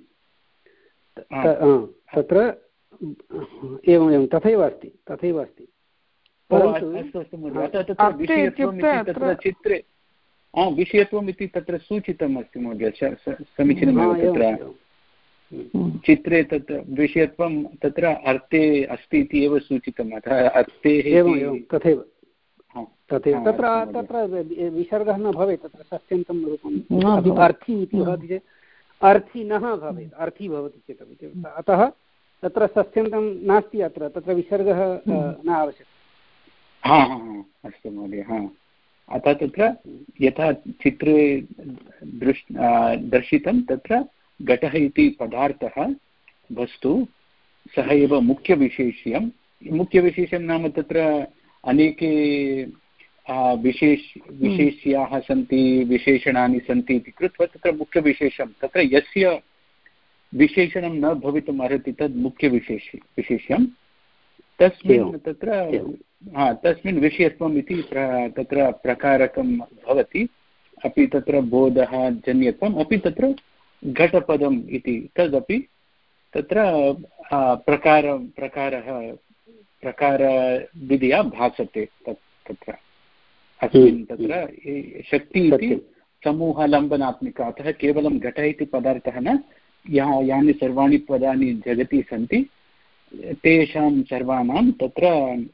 तत्र एवम् एवं तथैव अस्ति तथैव अस्ति अस्तु अस्तु महोदय तत्र विषयत्वम् इति तत्र चित्रे विषयत्वम् इति तत्र सूचितम् अस्ति महोदय समीचीनमेव तत्र चित्रे तत् विषयत्वं तत्र अर्थे अस्ति इति एव सूचितम् अतः अर्थेः तथैव तथैव तत्र तत्र विसर्गः न भवेत्, तत्र सस्यन्तं रूपम् अर्थी इति भवति चेत् अर्थिनः भवेत्, अर्थी भवति चेदपि, अतः तत्र सस्यन्तं नास्ति, अत्र तत्र विसर्गः न आवश्यकः। हा हा अस्तु महोदय। हा अतः तत्र यथा चित्रे दृश् दर्शितं तत्र घटः इति पदार्थः वस्तु सः एव मुख्यविशेष्यं। मुख्यविशेषं नाम तत्र अनेके विशेष विशेष्याः सन्ति, विशेषणानि सन्ति इति कृत्वा तत्र मुख्यविशेषं, तत्र यस्य विशेषणं न भवितुम् अर्हति तद् मुख्यविशेष विशेष्यं, तस्मिन् तत्र हा तस्मिन् विषयत्वम् इति तत्र प्रकारकं भवति। अपि तत्र बोधः जन्यत्वम् अपि तत्र घटपदम् इति तदपि तत्र प्रकार प्रकारः प्रकारविधिया भासते तत् तत्र अस्मिन् तत्र शक्ति इति समूहलम्बनात्मिका। अतः केवलं घट इति पदार्थः न, या यानि सर्वाणि पदानि जगति सन्ति तेषां सर्वाणां तत्र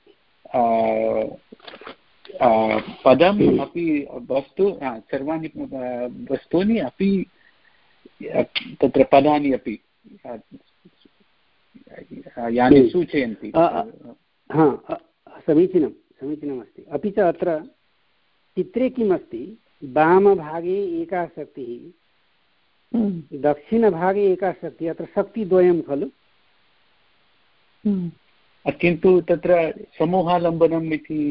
पदम् अपि वस्तु सर्वाणि वस्तूनि अपि तत्र पदानि अपि यानि सूचयन्ति। हा समीचीनं समीचीनमस्ति। अपि च अत्र चित्रे किम् अस्ति, वामभागे एका शक्तिः, दक्षिणभागे एका शक्तिः, अत्र शक्तिद्वयं खलु। किन्तु तत्र समूहालम्बनम् इति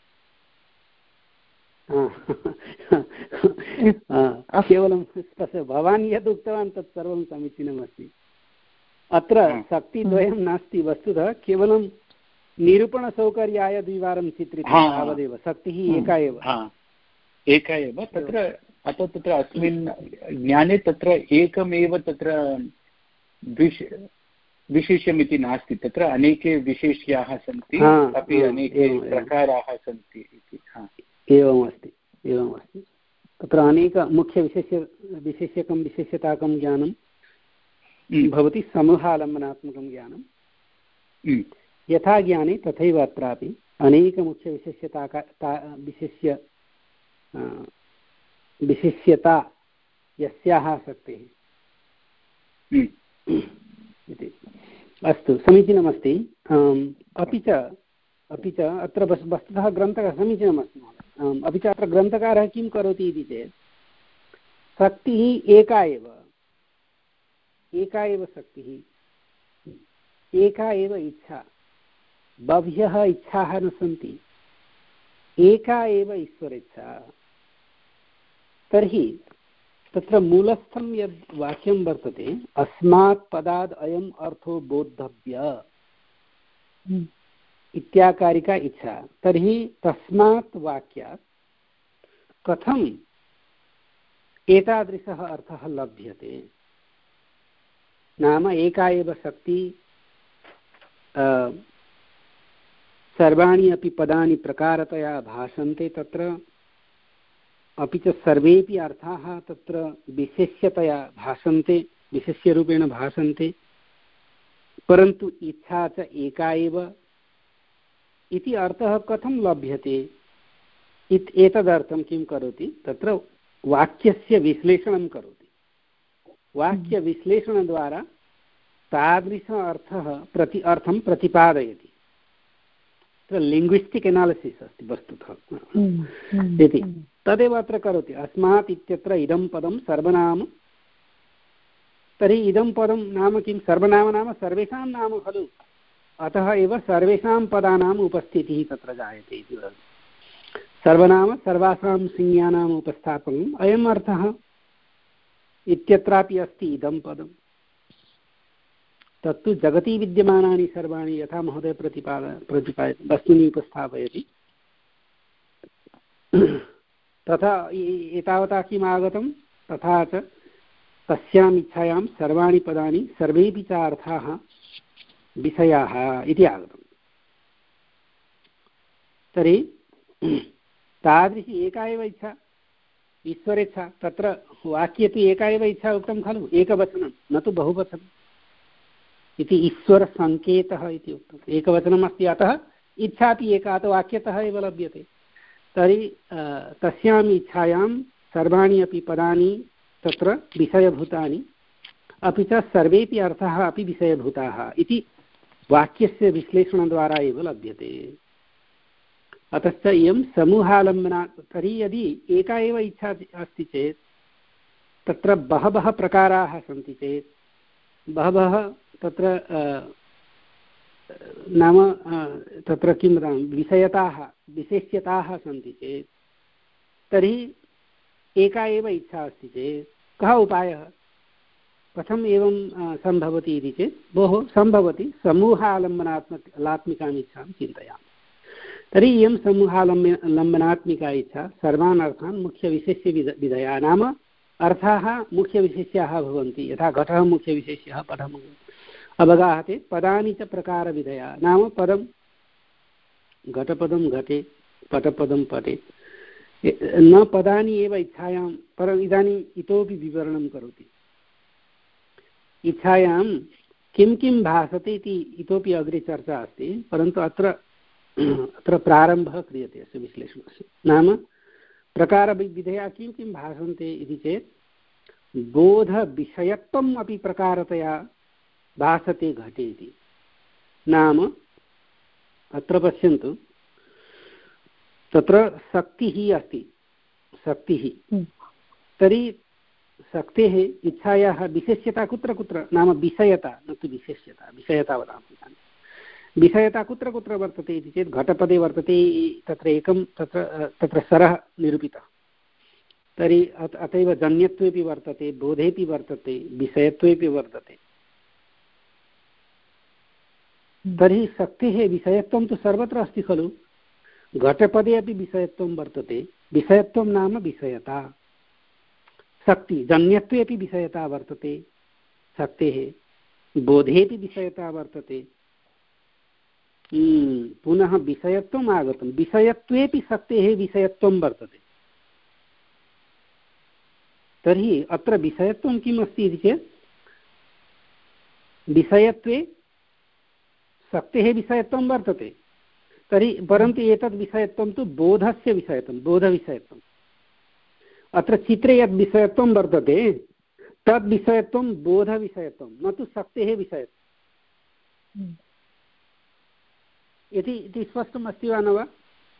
केवलं भवान् यद् उक्तवान् तत् सर्वं समीचीनमस्ति। अत्र शक्तिद्वयं नास्ति, वस्तुतः केवलं निरूपणसौकर्याय द्विवारं चित्रितं तावदेव, शक्तिः एका एव एका एव तत्र। अतः तत्र अस्मिन् ज्ञाने तत्र एकमेव तत्र विश विशेष्यमिति नास्ति, तत्र अनेके विशेष्याः सन्ति, अपि अनेके प्रकाराः सन्ति इति। एवमस्ति एवमस्ति तत्र अनेक मुख्यविशेष्य विशेष्यकं विशेष्यताकं ज्ञानं भवति, समूहालम्बनात्मकं ज्ञानं। यथा ज्ञाने तथैव अत्रापि अनेकमुख्यविशेष्यता विशेष्य विशिष्यता यस्याः शक्तिः इति। अस्तु समीचीनमस्ति। अपि च अपि च अत्र वस्तुतः ग्रन्थः समीचीनमस्ति। अपि च अत्र ग्रन्थकारः किं करोति इति चेत्, शक्तिः एका एव एका एव शक्तिः, एका एव इच्छा, बह्व्यः इच्छाः न सन्ति, एका एव ईश्वरेच्छा। तर्हि तत्र मूलस्थं यद् वाक्यं वर्तते, अस्मात् पदाद् अयम् अर्थो बोद्धव्य इत्याकारिका इच्छा, तर्हि तस्मात् वाक्यात् कथम् एतादृशः अर्थः लभ्यते? नाम एका एव शक्ति, सर्वाणि अपि पदानि प्रकारतया भासन्ते तत्र, अपि च सर्वेपि अर्थाः तत्र विशेष्यतया भासन्ते, विशेष्यरूपेण भासन्ते, परन्तु इच्छा च एका एव इति अर्थः कथं लभ्यते? एतदर्थं किं करोति, तत्र वाक्यस्य विश्लेषणं करोति। वाक्यविश्लेषणद्वारा तादृश अर्थः प्रति अर्थं प्रतिपादयति। तत्र लिङ्ग्विस्टिक् एनालिसिस् अस्ति वस्तुतः इति, तदेव अत्र करोति। अस्मात् इत्यत्र इदं पदं सर्वनाम, तर्हि इदं पदं नाम किं? सर्वनाम नाम सर्वेषां नाम खलु, अतः एव सर्वेषां पदानाम् उपस्थितिः तत्र जायते इति वदति। सर्वनाम सर्वासां संज्ञानाम् उपस्थापनम् अयम् अर्थः इत्यत्रापि अस्ति इदं पदं। तत्तु जगति विद्यमानानि सर्वाणि यथा महोदय प्रतिपाद प्रतिपादयति वस्तूनि उपस्थापयति, तथा एतावता किम् आगतं, तथा च तस्याम् इच्छायां सर्वाणि पदानि सर्वेपि च अर्थाः विषयाः इति आगतम्। तर्हि तादृशी एका एव इच्छा, ईश्वरेच्छा। तत्र वाक्ये तु एका एव इच्छा उक्तं खलु, एकवचनं न तु बहुवचनम् इति। ईश्वरसङ्केतः इति उक्तम्, एकवचनम् अस्ति, अतः इच्छा अपि एका, अतः वाक्यतः एव लभ्यते। तर्हि तस्याम् इच्छायां सर्वाणि अपि पदानि तत्र विषयभूतानि, अपि च सर्वेपि अर्थाः अपि विषयभूताः इति वाक्यस्य विश्लेषणद्वारा एव लभ्यते। अतश्च इयं समूहालम्बना। तर्हि यदि एका एव इच्छा अस्ति चेत् तत्र बहवः प्रकाराः सन्ति चेत्, बहवः तत्र नाम तत्र किं वदामि विषयताः विशेष्यताः सन्ति चेत्, तर्हि एका एव इच्छा अस्ति चेत् कः उपायः, कथम् एवं सम्भवति इति चेत् भोः सम्भवति समूहालम्बनात्मक लात्मिकाम् इच्छां चिन्तयामि। तर्हि इयं समूहालम्ब लम्बनात्मिका इच्छा सर्वान् अर्थान् मुख्यविशेष्य विध विधया, नाम अर्थाः मुख्यविशेष्याः भवन्ति। यथा घटः मुख्यविशेष्यः, पटः अवगाहते, पदानि च प्रकारविधया, नाम पदं घटपदं घटे, पटपदं पटे, न पदानि एव इच्छायां, परम् इदानीम् इतोपि विवरणं करोति। इच्छायां किं किं भासते इति इतोपि अग्रे चर्चा अस्ति, परन्तु अत्र अत्र प्रारम्भः क्रियते अस्य विश्लेषणस्य। नाम प्रकारविधया किं किं भासन्ते इति चेत् बोधविषयत्वम् अपि प्रकारतया भासते घटे इति। नाम अत्र पश्यन्तु, तत्र शक्तिः अस्ति, शक्तिः, तर्हि शक्तेः इच्छायाः विशेष्यता कुत्र कुत्र, नाम विषयता, न तु विशेष्यता, विषयता वदामि इदानीं। विषयता कुत्र कुत्र वर्तते इति चेत् घटपदे वर्तते, तत्र एकं तत्र तत्र सरः निरूपितः, तर्हि अत एव जन्यत्वेपि वर्तते, बोधेपि वर्तते, विषयत्वेपि वर्तते। तर्हि शक्तेः विषयत्वं तु सर्वत्र अस्ति खलु, घटपदे अपि विषयत्वं वर्तते। विषयत्वं नाम विषयता, शक्ति जन्यत्वे अपि विषयता वर्तते, शक्तेः बोधेपि विषयता वर्तते। पुनः विषयत्वम् आगतं, विषयत्वेपि शक्तेः विषयत्वं वर्तते। तर्हि अत्र विषयत्वं किम् अस्ति इति चेत् विषयत्वे शक्तेः विषयत्वं वर्तते, तर्हि परन्तु एतद् विषयत्वं तु बोधस्य विषयत्वं, बोधविषयत्वम्। अत्र चित्रे यद् विषयत्वं वर्तते तद् विषयत्वं बोधविषयत्वं, न तु शक्तेः विषयत्वम् इति इति स्पष्टम् अस्ति वा न वा?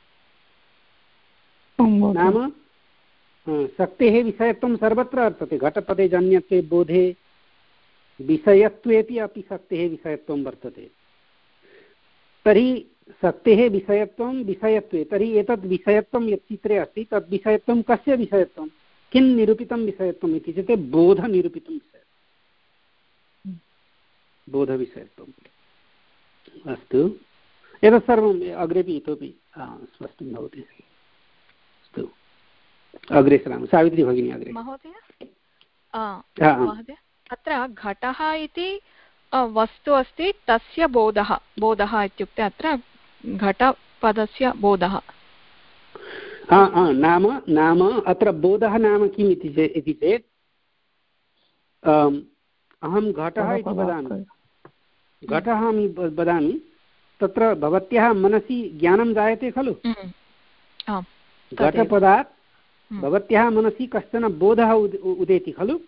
नाम शक्तेः विषयत्वं सर्वत्र वर्तते, घटपदे जन्यत्वे बोधे विषयत्वेपि अपि शक्तेः विषयत्वं वर्तते। तर्हि शक्तेः विषयत्वं विषयत्वे, तर्हि एतद् विषयत्वं यत् चित्रे अस्ति तद् विषयत्वं कस्य विषयत्वं, किं निरूपितं विषयत्वम् इति चेत् बोधनिरूपितं विषयत्वं, बोधविषयत्वम्। अस्तु, एतत् सर्वम् अग्रेपि इतोपि स्पष्टं भवति। अस्तु, अग्रे सरामः। सावित्री भगिनी अग्रे। महोदय महोदय अत्र घटः इति वस्तु अस्ति, तस्य बोधः, बोधः इत्युक्ते अत्र घटपदस्य बोधः। नाम नाम अत्र बोधः नाम किम् इति चेत् इति चेत् अहं घटः इति वदामि, घटः अहं वदामि, तत्र भवत्याः मनसि ज्ञानं जायते खलु, घटपदात् भवत्याः मनसि कश्चन बोधः उदेति खलु,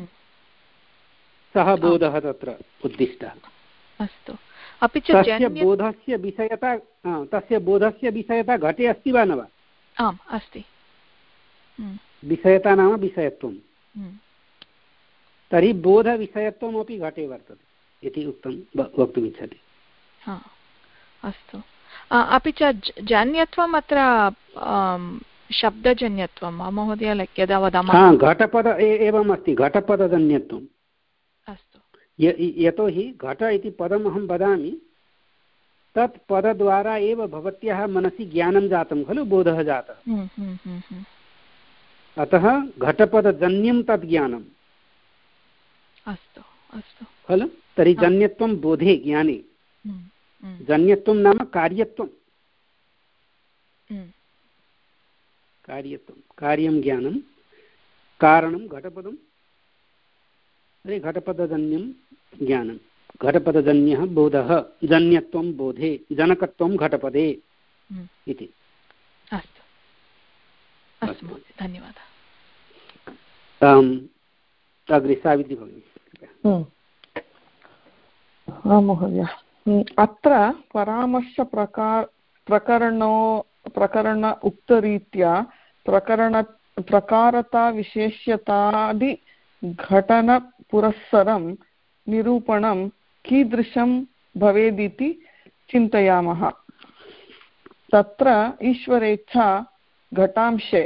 सः बोधः तत्र उद्दिष्टः। अस्तु, अपि च तस्य बोधस्य विषयता, तस्य बोधस्य विषयता घटे अस्ति वा न वा? आम् अस्ति। विषयता नाम विषयत्वं, तर्हि बोधविषयत्वमपि घटे वर्तते इति उक्तं वक्तुमिच्छति। अस्तु, अपि च जन्यत्वम् अत्र शब्दजन्यत्वं महोदय, लैक् यदा वदामः घटपद एवम् अस्ति, घटपदजन्यत्वम्। अस्तु, यतोहि घट इति पदम् अहं वदामि, तत् पदद्वारा एव भवत्याः मनसि ज्ञानं जातं खलु, बोधः जातः, अतः घटपदजन्यं तद् ज्ञानम्। अस्तु अस्तु खलु, तर्हि जन्यत्वं बोधे ज्ञाने, जन्यत्वं नाम कार्यत्वं, कार्यत्वं कार्यं ज्ञानं, कारणं घटपदं, तर्हि घटपदजन्यं ज्ञानं, घटपदजन्यः बोधः, जन्यत्वं बोधे, जनकत्वं घटपदे इति। अस्तु महोदय, धन्यवादः। अग्रे सावित्री भगिनी। आं महोदय, अत्र परामर्शप्रकार प्रकरणो प्रकरण उक्तरीत्या प्रकरण प्रकारताविशेष्यतादि घटनपुरस्सरं निरूपणं कीदृशं भवेदिति चिन्तयामः। तत्र ईश्वरेच्छा घटांशे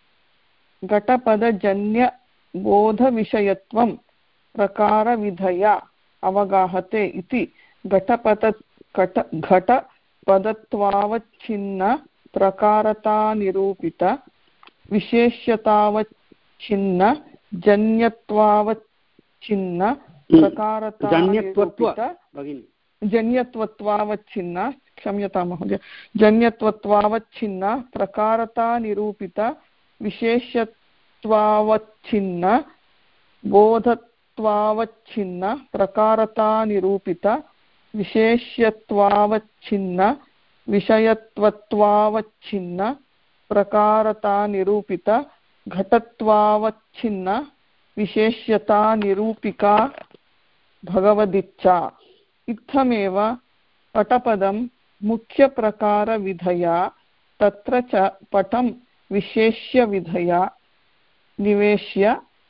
घटपदजन्यबोधविषयत्वं प्रकारविधया अवगाहते इति घटपद घट घटपदत्वावच्छिन्न प्रकारतानिरूपित विशेष्यतावच्छिन्न जन्यत्वावच्छिन्न प्रकारतानिरूपित जन्यत्वत्वावच्छिन्न क्षम्यतां महोदय जन्यत्वत्वावच्छिन्न प्रकारतानिरूपित विशेष्यत्वावच्छिन्न बोधत्वावच्छिन्न प्रकारतानिरूपित विशेष्यत्वावच्छिन्न विषयत्वत्वावच्छिन्न प्रकारतानिरूपित घटत्वावच्छिन्न विशेष्यतानिरूपिका भगवदिच्छा। इत्थमेव पटपदं मुख्यप्रकारविधया तत्र च पटं विशेष्यविधया निवेश्य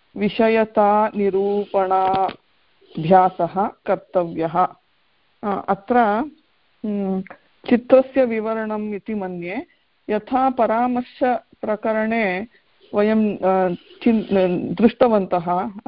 विषयतानिरूपणाभ्यासः कर्तव्यः। अत्र चित्रस्य विवरणम् इति मन्ये यथा परामर्शप्रकरणे वयं दृष्टवन्तः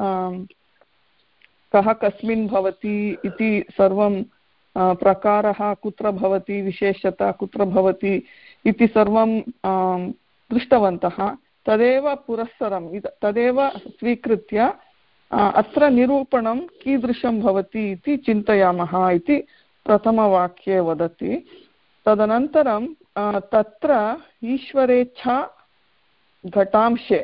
कः कस्मिन् भवति इति सर्वं प्रकारः कुत्र भवति विशेषता कुत्र भवति इति सर्वं दृष्टवन्तः। तदेव पुरस्सरं तदेव स्वीकृत्य अत्र निरूपणं कीदृशं भवति इति चिन्तयामः इति प्रथमवाक्ये वदति। तदनन्तरं तत्र ईश्वरेच्छा घटांशे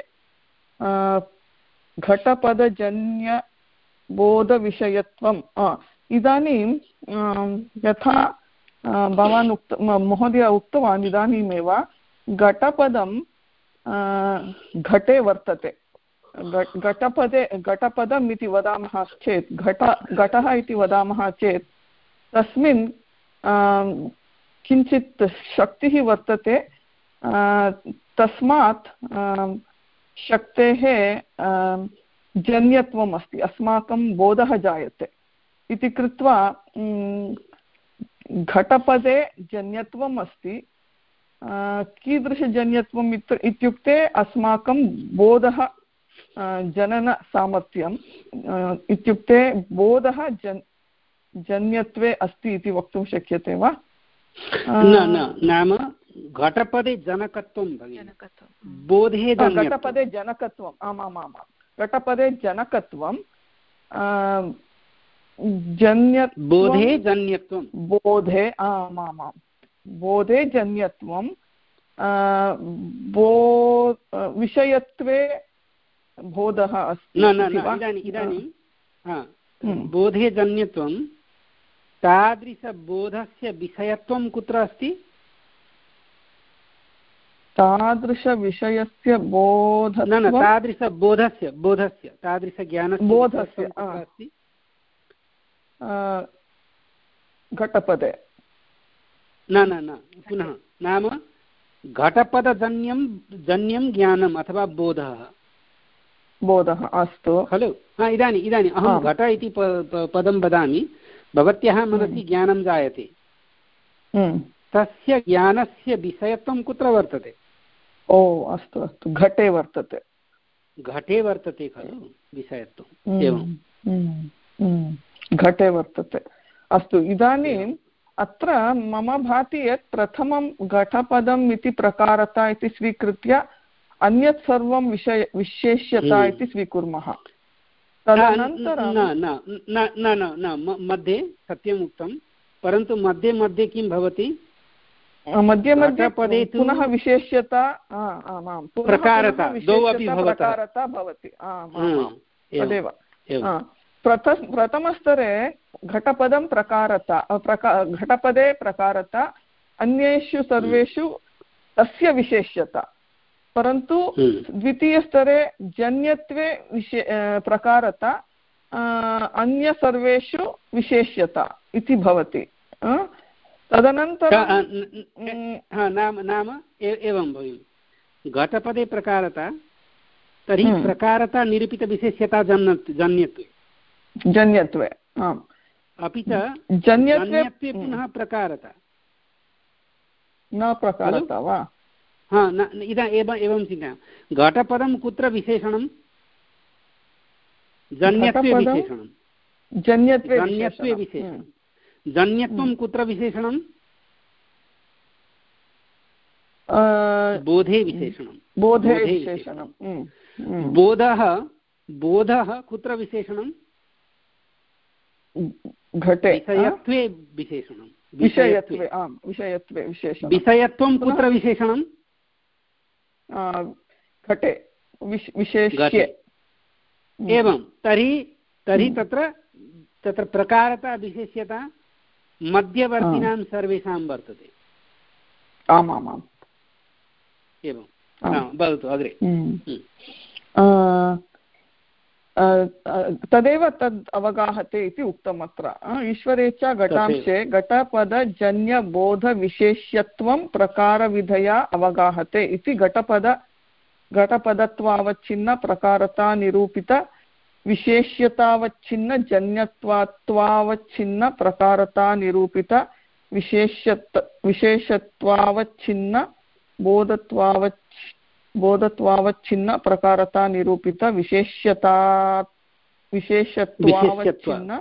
घटपदजन्यबोधविषयत्वं इदानीं यथा भवान् उक्त महोदय उक्तवान् इदानीमेव घटपदं घटे वर्तते। घटपदे घटपदम् इति वदामः चेत् घट घटः इति वदामः चेत् तस्मिन् किञ्चित् शक्तिः वर्तते। तस्मात् शक्तेः जन्यत्वम् अस्ति, अस्माकं बोधः जायते इति कृत्वा घटपदे जन्यत्वम् अस्ति। कीदृशजन्यत्वम् इत्युक्ते अस्माकं बोधः जननसामर्थ्यम् इत्युक्ते बोधः जन् जन्यत्वे अस्ति इति वक्तुं शक्यते वा? न न नाम घटपदे जनकत्वं बोधे घटपदे जनकत्वम् आमामाम् घटपदे जनकत्वं जन्य बोधे जन्यत्वं बोधे आमामां बोधे जन्यत्वं बो विषयत्वे बोधः अस्ति। न न इदानीम् इदानीं बोधे जन्यत्वं तादृशबोधस्य विषयत्वं कुत्र अस्ति? तादृशविषयस्य बोध न न तादृशबोधस्य बोधस्य तादृशज्ञानस्य बोधस्य अस्ति घटपदे। न न न पुनः नाम घटपदजन्यं जन्यं ज्ञानम् अथवा बोधः बोधः अस्तु खलु। हा इदानीम् इदानीम् अहं घट इति पदं वदामि, भवत्याः मनसि ज्ञानं जायते, तस्य ज्ञानस्य विषयत्वं कुत्र वर्तते? ओ अस्तु अस्तु घटे वर्तते घटे वर्तते खलु विषयत्वम्। एवं घटे वर्तते। अस्तु इदानीम् अत्र मम भाति यत् प्रथमं घटपदम् इति प्रकारता इति स्वीकृत्य अन्यत् सर्वं विषय विशेष्यता इति स्वीकुर्मः। तदनन्तरं न न न न मध्ये सत्यम् उक्तं, परन्तु मध्ये मध्ये किं भवति? मध्ये मध्ये पुनः विशेष्यता आमां प्रकारता द्वौ अपि प्रकारता भवति। तदेव प्रथम प्रथमस्तरे घटपदं प्रकारता प्रका घटपदे प्रकारता, अन्येषु सर्वेषु तस्य विशेष्यता परन्तु द्वितीयस्तरे जन्यत्वे विशे प्रकारता अन्य सर्वेषु विशेष्यता इति भवति। तदनन्तरं नाम नाम एवं भवति घटपदे प्रकारता तर्हि प्रकारता निरूपितविशेष्यता जन्यत्वे जन्यत्वे आम् अपि च जन्यत्वे पुनः प्रकारता न प्रकारता वा? हा न इदा एवं एवं चिन्तयामि घटपदं कुत्र विशेषणं जन्यत्वे विशेषणं जन्यत्वे जन्यत्वे विशेषणं जन्यत्वं कुत्र विशेषणं बोधे विशेषणं बोधे विशेषणं बोधः बोधः कुत्र विशेषणं घटे विषयत्वे विशेषणं विषयत्वे आम् विषयत्वे विशेषणं विषयत्वं कुत्र विशेषणं घटे विशेष्ये एवं तर्हि तर्हि तत्र तत्र प्रकारता विशेष्यता मध्यवर्तिनां सर्वेषां वर्तते। आमामाम् एवं भवतु अग्रे। तदेव तद् अवगाहते इति उक्तम् अत्र। ईश्वरे च घटांशे घटपदजन्यबोधविशेष्यत्वं प्रकारविधया अवगाहते इति घटपद घटपदत्वावच्छिन्न प्रकारता निरूपित विशेष्यतावच्छिन्न जन्यत्वात्वावच्छिन्न प्रकारता निरूपित विशेष्यत विशेषत्वावच्छिन्न बोधत्वावच्छ बोधत्वावच्छिन्न प्रकारता निरूपित विशेष्यता विशेषत्वावच्छिन्न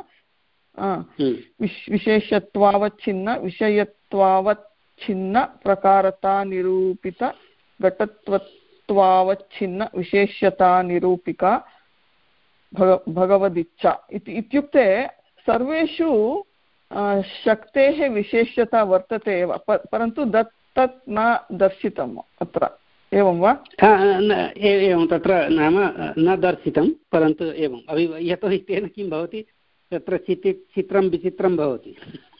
विशेषत्वावच्छिन्न विषयत्वावच्छिन्न प्रकारता निरूपित घटत्वत्वावच्छिन्न विशेष्यता निरूपिका भगवदिच्छा इति इत्युक्ते सर्वेषु शक्तेः विशेष्यता वर्तते एव परन्तु तत् तत् न दर्शितम् अत्र एवं वा? एवं तत्र नाम न दर्शितं परन्तु एवम् अभि यतोहि तेन किं भवति तत्र चिति चित्रं विचित्रं भवति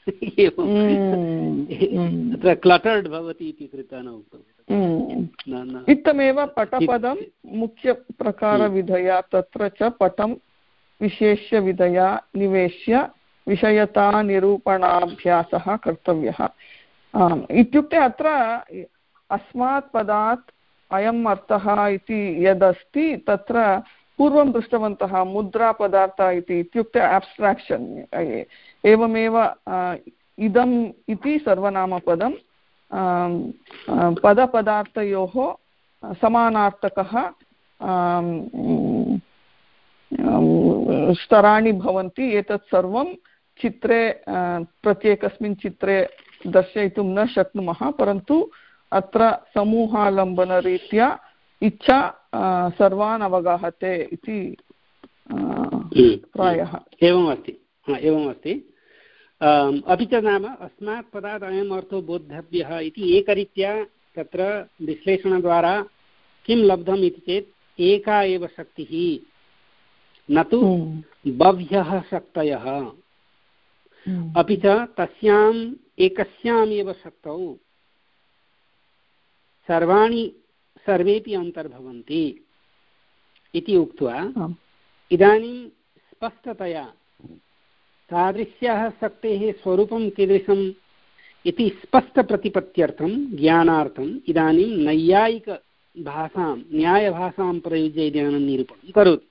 तत्र क्लटर्ड् भवति इति कृत्वा न उक्तम्। इत्थमेव पटपदं मुख्यप्रकारविधया तत्र च पटं विशेष्यविधया निवेश्य विषयतानिरूपणाभ्यासः कर्तव्यः। इत्युक्ते अत्र अस्मात् पदात् अयम् अर्थः इति यदस्ति तत्र पूर्वं दृष्टवन्तः मुद्रापदार्थः इति इत्युक्ते आब्स्ट्राक्षन् एवमेव इदम् इति सर्वनामपदं पदपदार्थयोः समानार्थकः स्तराणि भवन्ति। एतत् सर्वं चित्रे प्रत्येकस्मिन् चित्रे दर्शयितुं न शक्नुमः परन्तु अत्र समूहालम्बनरीत्या इच्छा सर्वान् अवगाहते इति प्रायः एवमस्ति एवमस्ति अपि च नाम अस्मात् पदात् अयम् अर्थो बोद्धव्यः इति एकरीत्या तत्र विश्लेषणद्वारा किं लब्धम् इति चेत् एका एव शक्तिः न तु बह्व्यः शक्तयः अपि च तस्याम् एकस्याम् एव शक्तौ सर्वाणि सर्वेपि अन्तर्भवन्ति इति उक्त्वा इदानीं स्पष्टतया तादृश्याः शक्तेः स्वरूपं कीदृशम् इति स्पष्टप्रतिपत्त्यर्थं ज्ञानार्थम् इदानीं नैयायिकभाषां न्यायभाषां प्रयुज्य इदानीं निरूपणं करोति।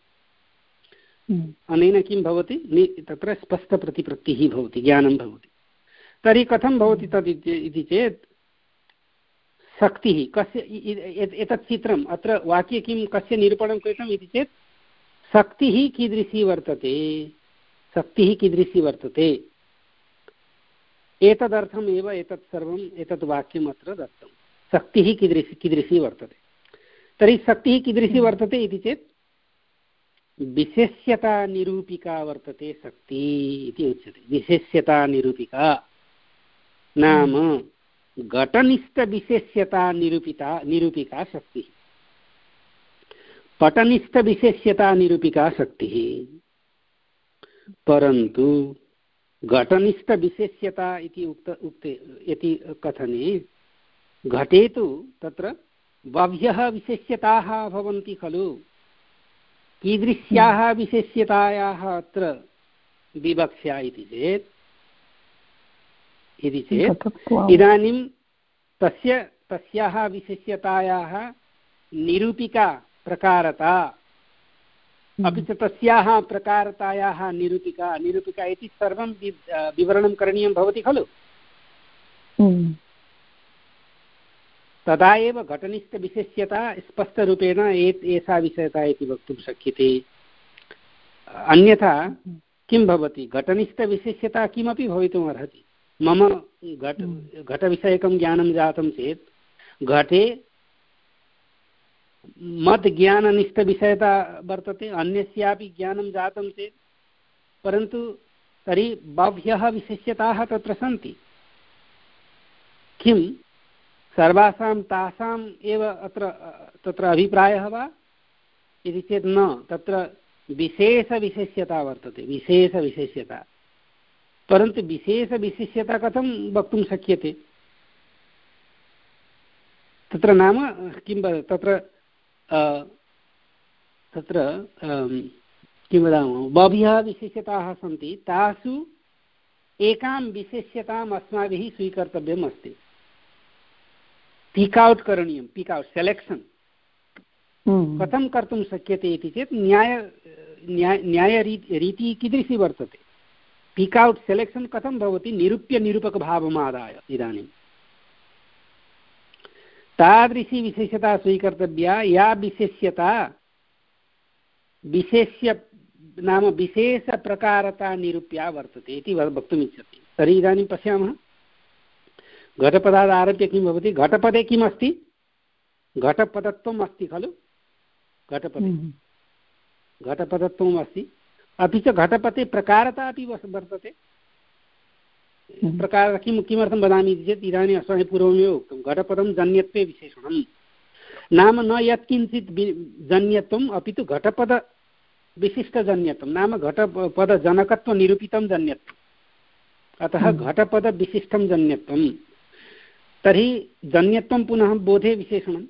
अनेन किं भवति तत्र स्पष्टप्रतिपत्तिः भवति ज्ञानं भवति। तर्हि कथं भवति तद् इति चेत् शक्तिः कस्य एतत् चित्रम् अत्र वाक्ये किं कस्य निरूपणं कृतम् इति चेत् शक्तिः कीदृशी वर्तते शक्तिः कीदृशी वर्तते एतदर्थमेव एतत् सर्वम् एतत् वाक्यम् अत्र दत्तं शक्तिः कीदृशी कीदृशी वर्तते। तर्हि शक्तिः कीदृशी वर्तते इति चेत् विशेष्यता निरूपिका वर्तते शक्ति इति उच्यते। विशेष्यता निरूपिका नाम घटनिष्ठविशेष्यता निरूपिता निरूपिका शक्तिः पटनिष्ठविशेष्यता निरूपिका शक्तिः परन्तु घटनिष्ठविशेष्यता इति उक्त उक्ते इति कथने घटे तु तत्र बह्व्यः विशेष्यताः भवन्ति खलु, कीदृश्याः विशेष्यतायाः अत्र विवक्षा इति चेत् इति चेत् इदानीं तस्य तस्याः विशेष्यतायाः निरूपिका प्रकारता, अपि च तस्याः प्रकारतायाः निरूपिका निरूपिका इति सर्वं विवरणं करणीयं भवति खलु। तदा एव घटनिष्ठविशेष्यता स्पष्टरूपेण एषा विषयता इति वक्तुं शक्यते। अन्यथा किं भवति, घटनिष्ठविशेष्यता किमपि भवितुम् अर्हति। मम घट घटविषयकं ज्ञानं जातं चेत् घटे मत् ज्ञाननिष्ठविषयता वर्तते, अन्यस्यापि ज्ञानं जातं चेत्, परन्तु तर्हि बह्व्यः विशेष्यताः तत्र सन्ति। किं सर्वासां तासाम् एव अत्र तत्र अभिप्रायः वा इति चेत् न, तत्र विशेषविशेष्यता वर्तते, विशेषविशेष्यता। परन्तु विशेषविशेष्यता कथं वक्तुं शक्यते तत्र, नाम किं तत्र तत्र किं वदामः, बह्व्यः विशेष्यताः सन्ति, तासु एकां विशेष्यताम् अस्माभिः स्वीकर्तव्यम् अस्ति, पिक् औट् करणीयं, पिक् औट् सेलेक्षन् कथं कर्तुं शक्यते इति चेत् न्याय न्यायरीति रीतिः कीदृशी वर्तते, पिक् औट् सेलेक्षन् कथं भवति, निरूप्य निरूपकभावमादाय। इदानीं तादृशी विशेष्यता स्वीकर्तव्या या विशेष्यता विशेष्य नाम विशेषप्रकारता निरूप्या वर्तते इति वक्तुम् इच्छति। तर्हि इदानीं पश्यामः, घटपदात् आरभ्य किं भवति, घटपदे किम् अस्ति, घटपदत्वम् अस्ति खलु, घटपदे घटपदत्वम् अस्ति, अपि च घटपदे प्रकारता अपि वर्तते। प्रकार किं किमर्थं वदामि चेत् इदानीम् अस्माभिः पूर्वमेव उक्तं, घटपदं जन्यत्वे विशेषणं, नाम न यत्किञ्चित् जन्यत्वम् अपि तु घटपदविशिष्टजन्यत्वं, नाम घटपदजनकत्वनिरूपितं जन्यत्वम्, अतः घटपदविशिष्टं जन्यत्वं। तर्हि जन्यत्वं पुनः बोधे विशेषणं,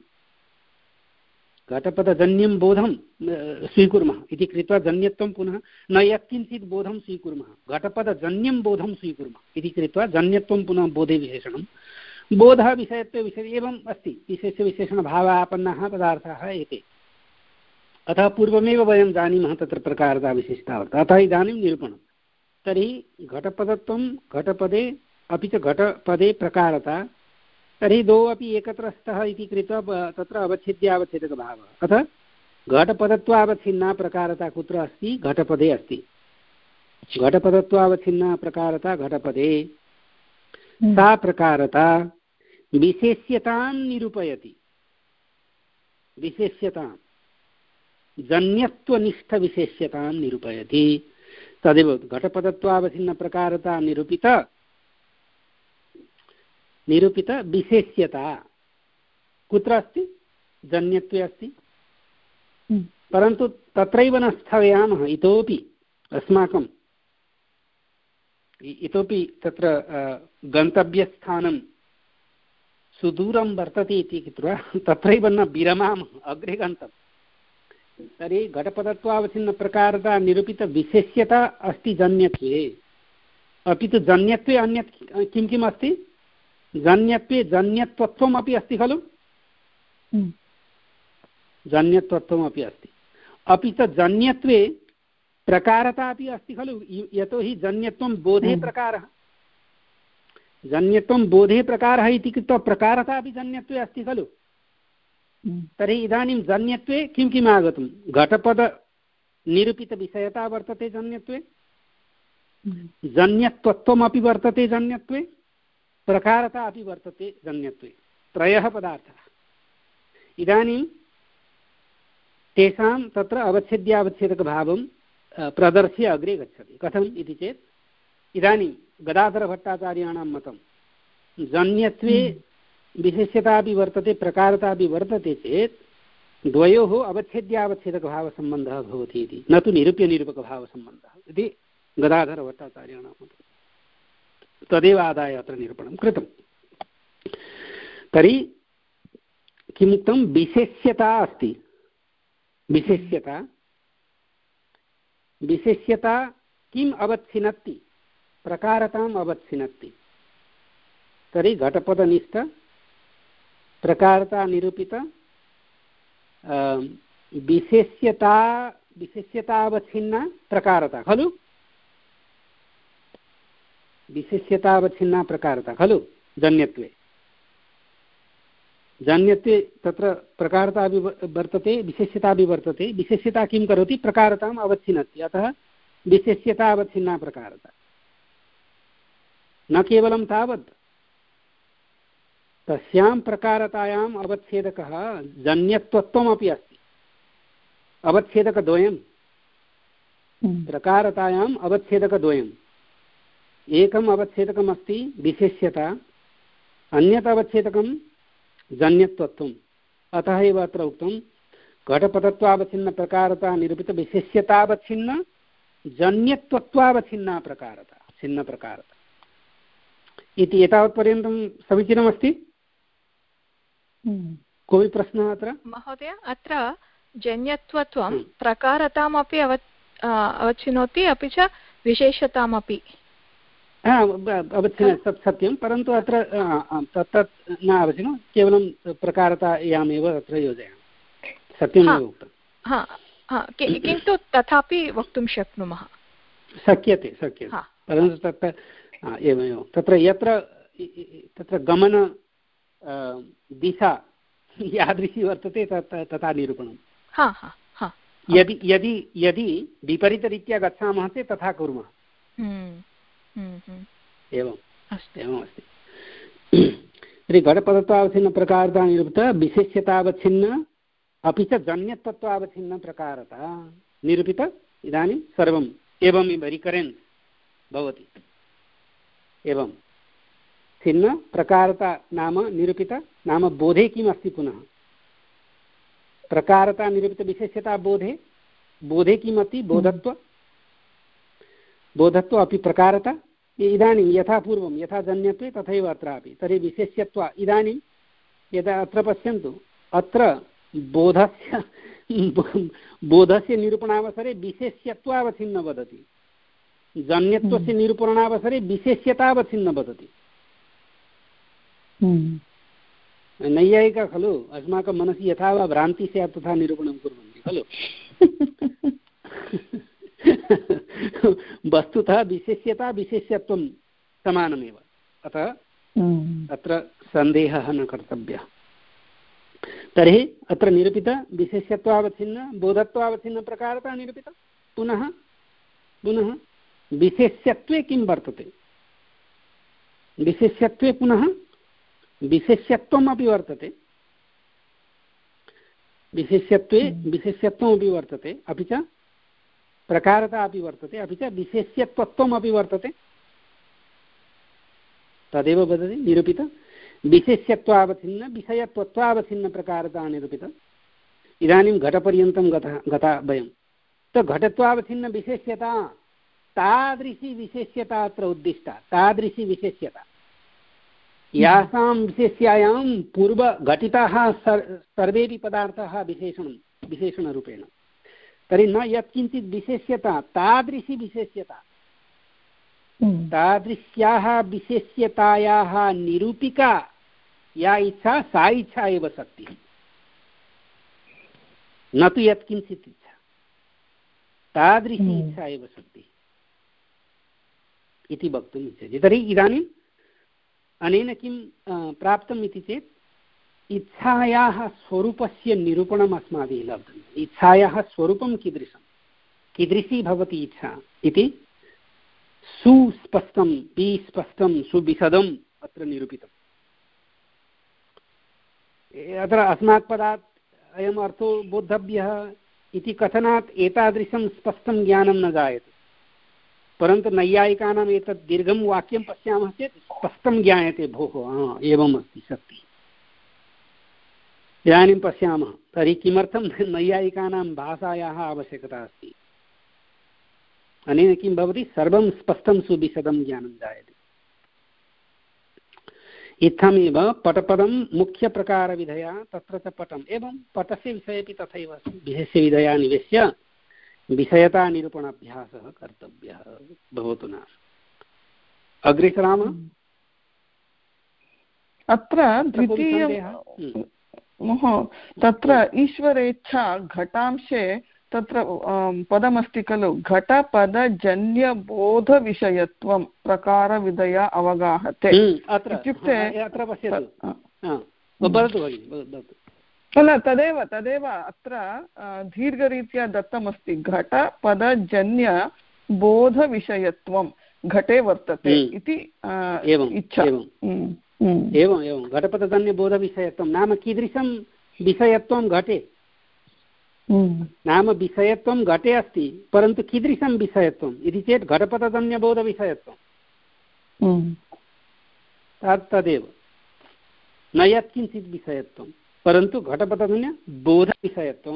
घटपदजन्यं बोधं स्वीकुर्मः इति कृत्वा जन्यत्वं पुनः न यत्किञ्चित् बोधं स्वीकुर्मः, घटपदजन्यं बोधं स्वीकुर्मः इति कृत्वा जन्यत्वं पुनः बोधे विशेषणं, बोधः विषयत्वे विषये एवम् अस्ति, विशेषविशेषणभावापन्नाः पदार्थाः एते। अतः पूर्वमेव वयं जानीमः तत्र प्रकारता विशिष्टा वर्तते। अतः इदानीं निरूपणं, तर्हि घटपदत्वं घटपदे अपि च घटपदे प्रकारता, तर्हि द्वौ अपि एकत्र स्तः इति कृत्वा तत्र अवच्छिद्यावच्छेदकभावः। अतः घटपदत्वावच्छिन्ना प्रकारता कुत्र अस्ति, घटपदे अस्ति। घटपदत्वावच्छिन्ना प्रकारता घटपदे, सा प्रकारता विशेष्यतां निरूपयति, विशेष्यतां जन्यत्वनिष्ठविशेष्यतां निरूपयति। तदेव घटपदत्वावच्छिन्न प्रकारता निरूपित निरूपित विशेष्यता कुत्र अस्ति, जन्यत्वे अस्ति। परन्तु तत्रैव न स्थगयामः, इतोपि अस्माकं इतोपि तत्र गन्तव्यस्थानं सुदूरं वर्तते इति कृत्वा तत्रैव न विरमामः, अग्रे गन्तव्यं। तर्हि घटपदत्वावच्छिन्नप्रकारता निरूपितविशेष्यता अस्ति जन्यत्वे, अपि तु जन्यत्वे अन्यत् किं किम् अस्ति, जन्यत्वे जन्यत्वत्वम् अपि अस्ति खलु, जन्यत्वत्वम् अपि अस्ति, अपि च जन्यत्वे प्रकारता अपि अस्ति खलु, यतोहि जन्यत्वं बोधे प्रकारः, जन्यत्वं बोधे प्रकारः इति कृत्वा प्रकारता अपि जन्यत्वे अस्ति खलु। तर्हि इदानीं जन्यत्वे किं किम् आगतं, घटपदनिरूपितविषयता वर्तते जन्यत्वे, जन्यत्वत्वमपि वर्तते जन्यत्वे, प्रकारता अपि वर्तते जन्यत्वे, त्रयः पदार्थाः। इदानीं तेषां तत्र अवच्छेद्यावच्छेदकभावं प्रदर्श्य अग्रे गच्छति। कथम् इति चेत्, इदानीं गदाधरभट्टाचार्याणां मतं जन्यत्वे विशेष्यता अपि वर्तते, प्रकारता अपि वर्तते चेत् द्वयोः अवच्छेद्यावच्छेदकभावसम्बन्धः भवति इति, न तु निरूप्यनिरूपकभावसम्बन्धः इति गदाधरभट्टाचार्याणां मतं। तदेव आदाय अत्र निरूपणं कृतं। तर्हि किमुक्तं विशेष्यता अस्ति विशेष्यता विशेष्यता किम् अवच्छिनत्ति प्रकारताम् अवच्छिनत्ति तर्हि घटपदनिष्ठ प्रकारता निरूपित विशेष्यता विशेष्यतावच्छिन्ना प्रकारता खलु विशेष्यतावच्छिन्ना प्रकारता खलु जन्यत्वे जन्यत्वे तत्र प्रकारता अपि वर्तते विशेष्यता अपि वर्तते विशेष्यता किं करोति प्रकारताम् अवच्छिनत्ति अतः विशेष्यता अवच्छिन्ना प्रकारता न केवलं तावत् तस्यां प्रकारतायाम् अवच्छेदकः जन्यत्वत्वमपि अस्ति अवच्छेदकद्वयं प्रकारतायाम् अवच्छेदकद्वयम् एकम् अवच्छेदकम् अस्ति विशेष्यता अन्यत् अवच्छेदकं जन्यत्वत्वम् अतः एव अत्र उक्तं घटपटत्वावच्छिन्न प्रकारता निरूपित विशेष्यतावच्छिन्न जन्यत्वत्वावच्छिन्ना प्रकारता छिन्न प्रकारता इति एतावत्पर्यन्तं समीचीनमस्ति कोऽपि प्रश्नः अत्र महोदय अत्र जन्यत्वत्वं प्रकारतामपि अव अवच्छिनोति अपि च विशेषतामपि अवच्छिन्न तत् सत्यं परन्तु अत्र तत् तत् न अवच्छिन्न केवलं प्रकारतायामेव अत्र योजयामि सत्यमेव उक्तं किन्तु तथापि वक्तुं शक्नुमः शक्यते शक्यते परन्तु तत्र एवमेव तत्र यत्र तत्र गमन दिशा यादृशी वर्तते तत् तथा निरूपणं यदि यदि यदि विपरीतरीत्या गच्छामः चेत् तथा कुर्मः एवम् एवमस्ति तर्हि घटपदत्वावच्छिन्न प्रकारता निरूपित विशेष्यतावच्छिन्न अपि च जन्यत्वत्वावच्छिन्न प्रकारता निरूपित इदानीं सर्वम् एवमेव रिकरेन्स् भवति एवं छिन्न प्रकारता नाम निरूपित नाम बोधे किम् अस्ति पुनः प्रकारता निरूपित विशेष्यता बोधे बोधे किम् अस्ति बोधत्व बोधत्व अपि प्रकारता इदानीं यथा पूर्वं यथा जन्यत्वे तथैव अत्रापि तर्हि विशेष्यत्व इदानीं यदा अत्र पश्यन्तु अत्र बोधस्य बोधस्य निरूपणावसरे विशेष्यत्वावच्छिन्न वदति जन्यत्वस्य निरूपणावसरे विशेष्यतावच्छिन्न वदति नैयायिका खलु अस्माकं मनसि यथा वा भ्रान्तिः स्यात् तथा निरूपणं कुर्वन्ति खलु वस्तुतः विशेष्यता विशेष्यत्वं समानमेव अतः अत्र सन्देहः न कर्तव्यः तर्हि अत्र निरूपित विशेष्यत्वावच्छिन्न बोधत्वावच्छिन्न प्रकारता निरूपित पुनः पुनः विशेष्यत्वे किं वर्तते विशेष्यत्वे पुनः विशेष्यत्वमपि वर्तते विशेष्यत्वे विशेष्यत्वमपि वर्तते अपि च प्रकारता अपि वर्तते अपि च विशेष्यत्वत्वमपि वर्तते तदेव वदति निरूपित विशेष्यत्वावच्छिन्न विषयत्वत्वावच्छिन्न प्रकारता निरूपित इदानीं घटपर्यन्तं गतः गता वयं तो घटत्वावच्छिन्न विशेष्यता तादृशी विशेष्यता अत्र उद्दिष्टा तादृशी विशेष्यता यासां विशेष्यायां पूर्वघटिताः सर्वेपि पदार्थाः विशेषणं विशेषणरूपेण तर्हि न यत्किञ्चित् विशेष्यता तादृशी विशेष्यता तादृश्याः विशेष्यतायाः निरूपिका या इच्छा सा इच्छा एव सत्यं न तु यत्किञ्चित् इच्छा तादृशी इच्छा एव सत्यम् इति वक्तुम् इच्छति तर्हि इदानीम् अनेन किं प्राप्तम् इति चेत् इच्छायाः स्वरूपस्य निरूपणम् अस्माभिः लब्धम् इच्छायाः स्वरूपं कीदृशं कीदृशी भवति इच्छा इति सुस्पष्टं विस्पष्टं सुविशदम् अत्र निरूपितम् अत्र अस्मात् पदात् अयम् अर्थो बोद्धव्यः इति कथनात् एतादृशं स्पष्टं ज्ञानं न जायते परन्तु नैयायिकानाम् एतत् दीर्घं वाक्यं पश्यामः चेत् स्पष्टं ज्ञायते भोः एवम् अस्ति सत्यम् इदानीं पश्यामः तर्हि किमर्थं नैयायिकानां भाषायाः आवश्यकता अस्ति अनेन किं भवति सर्वं स्पष्टं सुविशदं ज्ञानं जायते इत्थमेव पटपदं मुख्यप्रकारविधया तत्र च पटम् एवं पटस्य विषयेपि तथैव अस्ति विषयस्य विधया निवेश्य विषयतानिरूपणाभ्यासः कर्तव्यः भवतु न। अग्रे सरामः। अत्र द्वितीयं तत्र ईश्वरेच्छा घटांशे तत्र पदमस्ति खलु घटपदजन्यबोधविषयत्वं प्रकारविधया अवगाहते इत्युक्ते न तदेव तदेव अत्र दीर्घरीत्या दत्तमस्ति घटपदजन्यबोधविषयत्वं घटे वर्तते इति इच्छा। एवम् एवं घटपदजन्यबोधविषयत्वं नाम कीदृशं विषयत्वं घटे नाम विषयत्वं घटे अस्ति परन्तु कीदृशं विषयत्वम् इति चेत् घटपदजन्यबोधविषयत्वं तत् तदेव न यत्किञ्चित् विषयत्वं परन्तु घटपदजन्यबोधविषयत्वं।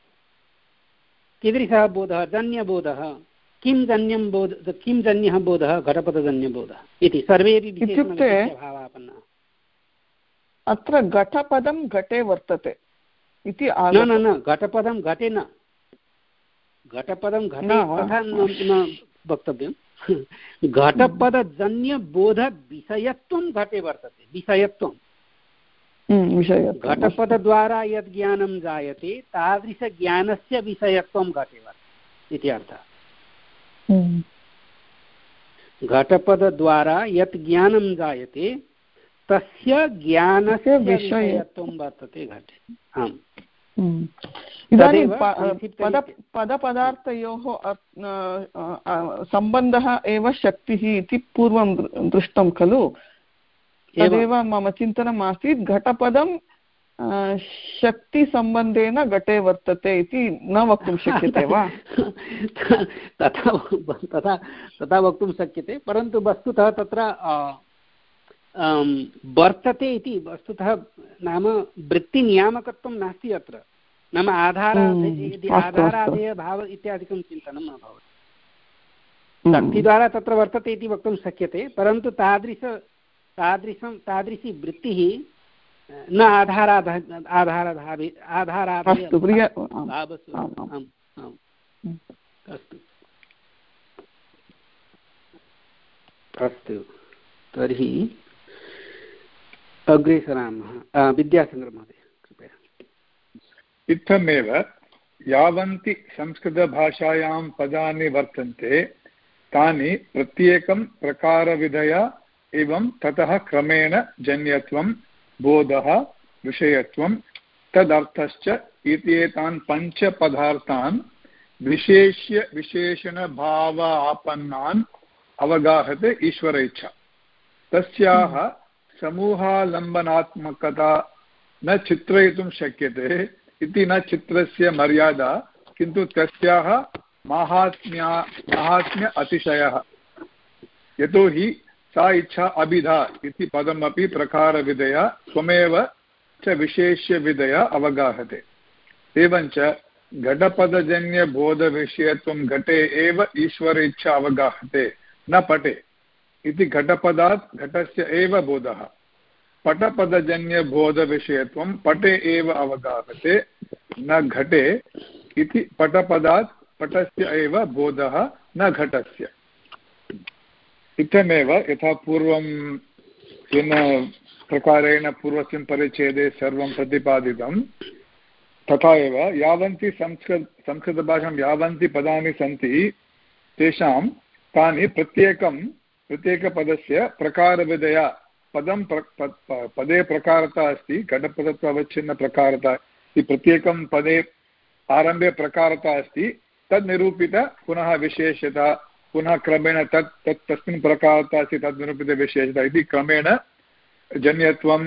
कीदृशः बोधः जन्यबोधः किं जन्यं बोध किं जन्यः बोधः घटपदजन्यबोधः इति सर्वेपि भावापन्नाः। अत्र घटपदं घटे वर्तते इति न न न घटपदं घटे न घटपदं घटे तथा न वक्तव्यं घटपदजन्यबोधविषयत्वं घटे वर्तते विषयत्वं घटपदद्वारा यद् ज्ञानं जायते तादृशज्ञानस्य विषयत्वं घटे वर्तते इति अर्थः। घटपदद्वारा यत् ज्ञानं जायते तस्य ज्ञानस्य विषयत्वं वर्तते घटे। आम् इदानीं पदपदार्थयोः सम्बन्धः एव शक्तिः इति पूर्वं दृष्टं खलु तदेव मम चिन्तनम् आसीत् घटपदं शक्तिसम्बन्धेन घटे वर्तते इति न वक्तुं शक्यते वा? तथा तथा तथा वक्तुं शक्यते परन्तु वस्तुतः तत्र वर्तते इति वस्तुतः नाम वृत्तिनियामकत्वं नास्ति अत्र नाम आधाराधेय आधाराधेय भाव इत्यादिकं चिन्तनं न भवति। शक्तिद्वारा तत्र वर्तते इति वक्तुं शक्यते परन्तु तादृश तादृशं तादृशी वृत्तिः न आधाराध आधाराधावे आधाराधेय अस्तु अस्तु तर्हि अग्रे सरामः। विद्यासागर महोदय कृपया। इत्थमेव यावन्ति संस्कृतभाषायां पदानि वर्तन्ते तानि प्रत्येकं प्रकारविधया एवं ततः क्रमेण जन्यत्वं बोधः विषयत्वं तदर्थश्च इत्येतान् पञ्चपदार्थान् विशेष्य विशेषणभाव आपन्नान् अवगाहते ईश्वर इच्छा। तस्याः समूहालम्बनात्मकता न चित्रयितुं शक्यते इति न चित्रस्य मर्यादा किन्तु तस्याः माहात्म्या माहात्म्य अतिशयः। यतोहि सा इच्छा अभिधा इति पदमपि प्रकारविधया स्वमेव च विशेष्यविधया अवगाहते। एवञ्च घटपदजन्यबोधविषयत्वं घटे एव ईश्वर इच्छा अवगाहते न पटे इति घटपदात् घटस्य एव बोधः। पटपदजन्यबोधविषयत्वं पटे एव अवगाहते न घटे इति पटपदात् पटस्य एव बोधः न घटस्य। इत्थमेव यथा पूर्वं येन प्रकारेण पूर्वस्मिन् परिच्छेदे सर्वं प्रतिपादितं तथा एव यावन्ति संस्कृत संस्कृतभाषां यावन्ति पदानि सन्ति तेषां तानि प्रत्येकं प्रत्येकपदस्य प्रकारविधया पदं प्र, प, पदे प्रकारता अस्ति घटपदत्वावच्छिन्नप्रकारता इति प्रत्येकं पदे आरम्भे प्रकारता अस्ति तद् निरूपित पुनः विशेषता पुनः क्रमेण तत् तत् तस्मिन् प्रकारता अस्ति तद् निरूपितविशेषता इति क्रमेण जन्यत्वं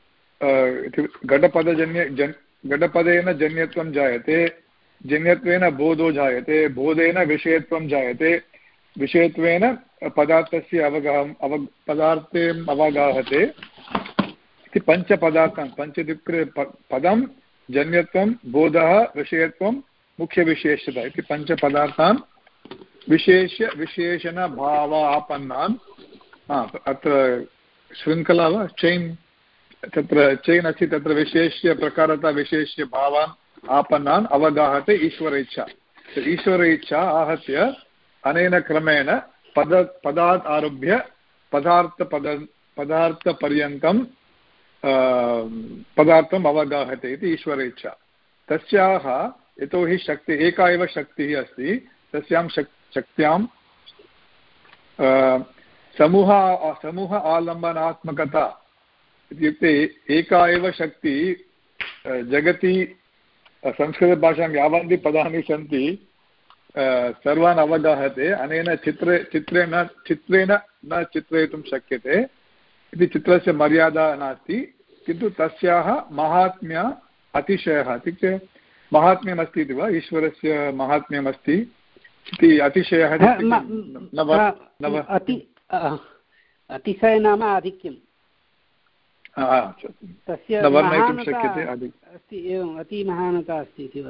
घटपदजन्य जन् घटपदेन जन्यत्वं जायते जन्यत्वेन बोधो जायते बोधेन विषयत्वं जायते विषयत्वेन पदार्थस्य अवगाहम् अव पदार्थम् अवगाहते इति पञ्चपदार्थान् पञ्च इत्युक्ते पदं जन्यत्वं बोधः विषयत्वं मुख्यविशेषता इति पञ्चपदार्थान् विशेष्य विशेषणभाव आपन्नान् अत्र शृङ्खला वा चैन् तत्र चैन् अस्ति तत्र विशेष्य प्रकारता विशेष्य भावान् आपन्नान् अवगाहते ईश्वर इच्छा ईश्वर इच्छा आहत्य अनेन क्रमेण पद पदात् आरभ्य पदार्थपद पदार्थपर्यन्तं पदार्थम् अवगाहते इति ईश्वर इच्छा तस्याः यतोहि शक्ति एका एव शक्तिः अस्ति तस्यां शक् शक्त्यां समूह समूह आलम्बनात्मकता इत्युक्ते एका एव शक्ति जगति संस्कृतभाषायां यावन्ति पदानि सन्ति सर्वान् अवगाहते अनेन चित्रे चित्रेण चित्रेण न चित्रयितुं शक्यते इति चित्रस्य मर्यादा नास्ति किन्तु तस्याः महात्म्य अतिशयः इत्युक्ते महात्म्यमस्ति इति वा ईश्वरस्य महात्म्यमस्ति इति अतिशयः अतिशय नाम आधिक्यं तस्य महानता अस्ति एवम् अतिमहानता अस्ति इति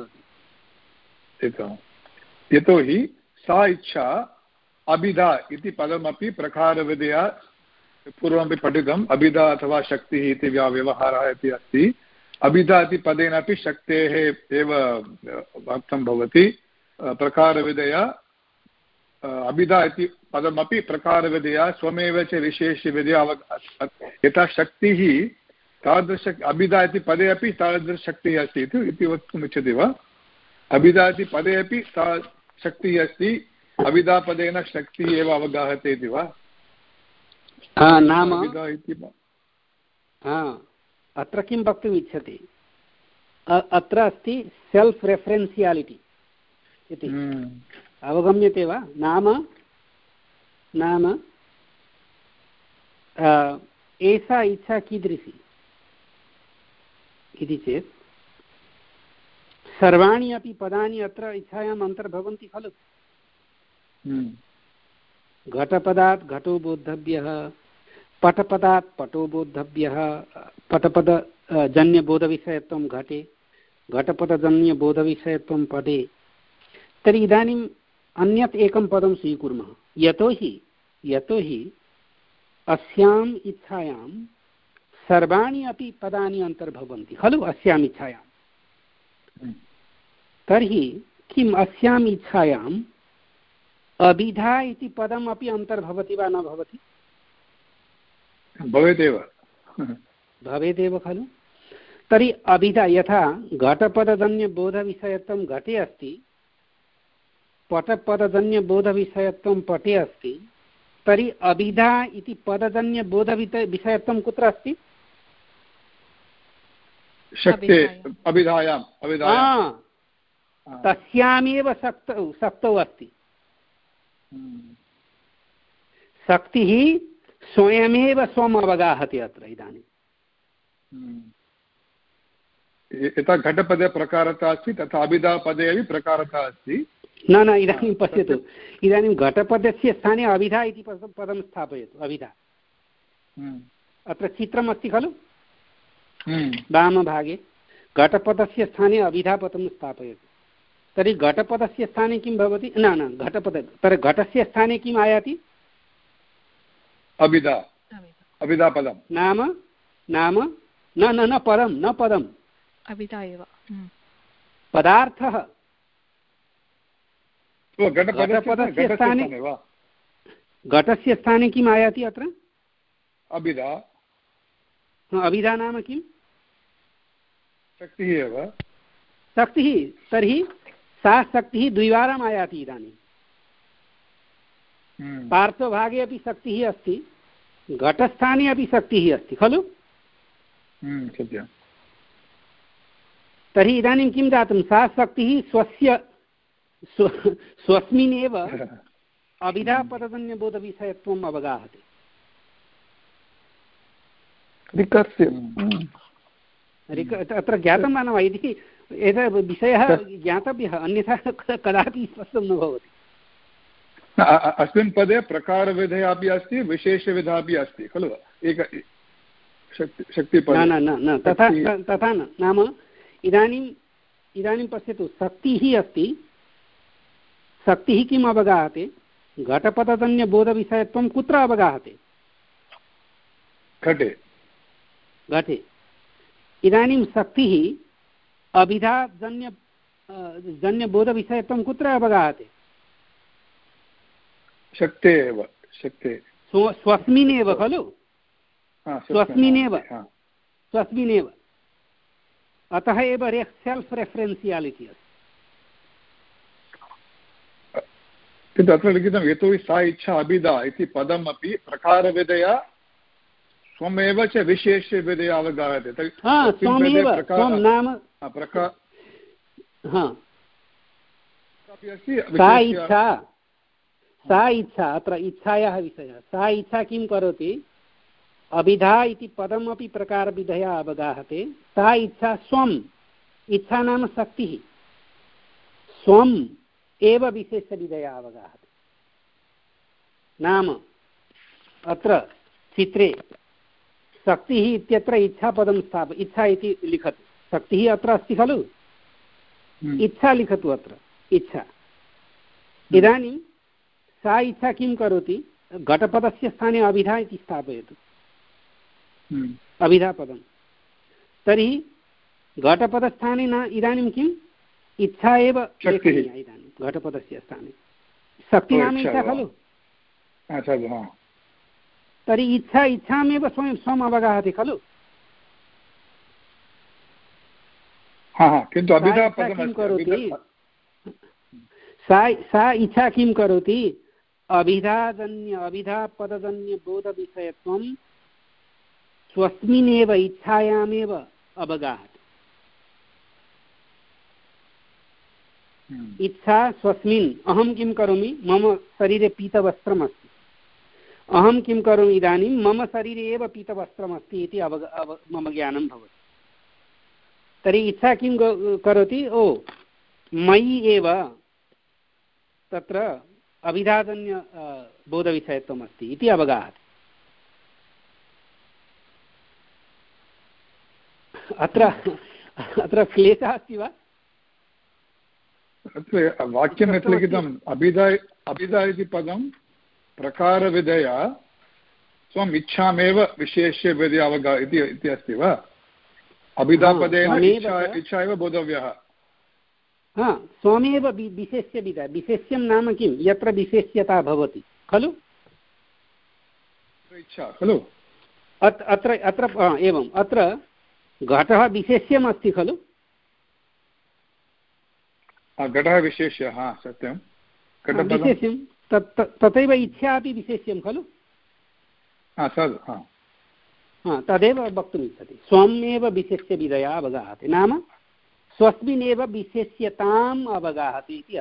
वदति यतोहि सा इच्छा अभिधा इति पदमपि प्रकारविधया पूर्वमपि पठितम् अभिधा अथवा शक्तिः इति व्यवहारः इति अस्ति अभिधा इति पदेनापि शक्तेः एव अर्थं भवति प्रकारविधया अभिधा इति पदमपि प्रकारविधया स्वमेव च विशेषविधया यथा शक्तिः तादृश अभिधा इति पदे अपि तादृशशक्तिः अस्ति इति वक्तुम् इच्छति वा अभिधा इति पदे अपि सा शक्तिः अस्ति अभिधापदेन शक्तिः एव अवगाहते इति वा नाम अत्र किं वक्तुम् इच्छति अत्र अस्ति सेल्फ् रेफरेन्शियालिटि इति अवगम्यते वा नाम नाम एषा इच्छा कीदृशी इति चेत् सर्वाणि अपि पदानि अत्र इच्छायाम् अन्तर्भवन्ति खलु घटपदात् घटो बोद्धव्यः पटपदात् पटो बोद्धव्यः पटपदजन्यबोधविषयत्वं घटे घटपदजन्यबोधविषयत्वं पटे तर्हि इदानीम् अन्यत् एकं पदं स्वीकुर्मः यतोहि यतोहि अस्याम् इच्छायां सर्वाणि अपि पदानि अन्तर्भवन्ति खलु अस्याम् इच्छायां तर्हि किम् अस्याम् इच्छायाम् अभिधा इति पदम् अपि अन्तर्भवति वा न भवति भवेदेव भवेदेव खलु तर्हि अभिधा यथा घटपदजन्यबोधविषयत्वं घटे अस्ति पटपदजन्यबोधविषयत्वं पटे अस्ति तर्हि अभिधा इति पदजन्यबोधविषयत्वं कुत्र अस्ति तस्यामेव शक्तौ शक्तौ अस्ति शक्तिः स्वयमेव स्वम् अवगाहति अत्र इदानीं यथा घटपदे प्रकारता अस्ति तथा अभिधापदे अपि प्रकारता अस्ति न न इदानीं पश्यतु इदानीं घटपदस्य स्थाने अभिधा इति पदं स्थापयतु अभिधा अत्र चित्रमस्ति खलु वामभागे घटपदस्य स्थाने अभिधापदं स्थापयतु तर्हि घटपदस्य स्थाने किं भवति न न घटपद तर्हि घटस्य स्थाने किम् आयाति अभिधा अभिधापदं नाम नाम न न न पदं न पदम् अभिधा एव पदार्थः घटपदस्य स्थाने घटस्य स्थाने किम् आयाति अत्र अभिधा अभिधा नाम किं शक्तिः एव शक्तिः तर्हि सा शक्तिः द्विवारम् आयाति इदानीं पार्श्वभागे अपि शक्तिः अस्ति घटस्थाने अपि शक्तिः अस्ति खलु सत्यं तर्हि इदानीं किं जातं सा शक्तिः स्वस्य स्वस्मिन्नेव अभिधापदजन्यबोधविषयत्वम् अवगाहते अत्र ज्ञातं वा न वा इति एतत् विषयः ज्ञातव्यः अन्यथा कदापि स्पष्टं न भवति अस्मिन् पदे प्रकारविधया अपि अस्ति विशेषविधा अपि अस्ति खलु एक शक्तिपदे न न न तथा तथा न नाम इदानीम् इदानीं पश्यतु शक्तिः अस्ति शक्तिः किम् अवगाहते घटपदजन्यबोधविषयत्वं कुत्र अवगाहते घटे घटे इदानीं शक्तिः अभिधाजन्य जन्यबोधविषयत्वं कुत्र अवगाहते? शक्ते एव शक्ते स्वस्मिन्नेव खलु स्वस्मिन्नेव स्वस्मिन्नेव अतः एव सेल्फ् रेफरेन्शियालिटि अस्ति। किन्तु अत्र लिखितं यतोहि सा इच्छा अभिधा इति पदमपि प्रकारविधया स्वमेव च विशेष्यविधया अवगाहते। सा इच्छा सा इच्छा अत्र इच्छायाः विषयः। सा इच्छा किं करोति? अभिधा इति पदमपि प्रकारविधया अवगाहते। सा इच्छा स्वम् इच्छा नाम शक्तिः स्वम् एव विशेषविधया अवगाहते। नाम अत्र चित्रे शक्तिः इत्यत्र इच्छापदं स्थाप इच्छा इति लिखतु। शक्तिः अत्र अस्ति खलु, इच्छा लिखतु अत्र इच्छा। इदानीं सा इच्छा किं करोति? घटपदस्य स्थाने अभिधा इति स्थापयतु, अभिधापदं। तर्हि घटपदस्थाने न इदानीं किम् इच्छा एव लेखनीया। इदानीं घटपदस्य स्थाने शक्ति नाम इच्छा खलु। तर्हि इच्छा इच्छामेव स्वयं स्वम् अवगाहति खलु। किन्तु किं करोति? सा सा इच्छा किं करोति? अभिधाजन्य अभिधापदजन्यबोधविषयत्वं स्वस्मिन्नेव इच्छायामेव अवगाहति। इच्छा स्वस्मिन् अहं किं करोमि? मम शरीरे पीतवस्त्रमस्ति, अहं किं करोमि इदानीं? मम शरीरे एव पीतवस्त्रमस्ति इति अवग अव मम ज्ञानं भवति। तर्हि इच्छा किं करोति? ओ मयि एव तत्र अभिधाजन्य बोधविषयत्वम् अस्ति इति अवगाहति। अत्र अत्र क्लेशः अस्ति वा? अत्र वाक्यं यत् लिखितम् अभिधा अभिधा इति पदं प्रकारविधया स्वम् इच्छामेव विशेष्य विधि अवगा इति अस्ति वा? अभिधापदेन इच्छा इच्छा एव बोधव्यः। हा, स्वमेव विशेष्य विधा। विशेष्यं नाम किं? यत्र विशेष्यता भवति खलु, इच्छा खलु। अत्र अत्र एवम् अत्र घटः विशेष्यम् अस्ति खलु। घटः विशेष्यः, सत्यं विशेष्यं। तथैव इच्छा अपि विशेष्यं खलु। तदेव वक्तुम् इच्छति। स्वमेव विशेष्य विधया अवगाहति नाम स्वस्मिन्नेव विशेष्यताम् अवगाहति इति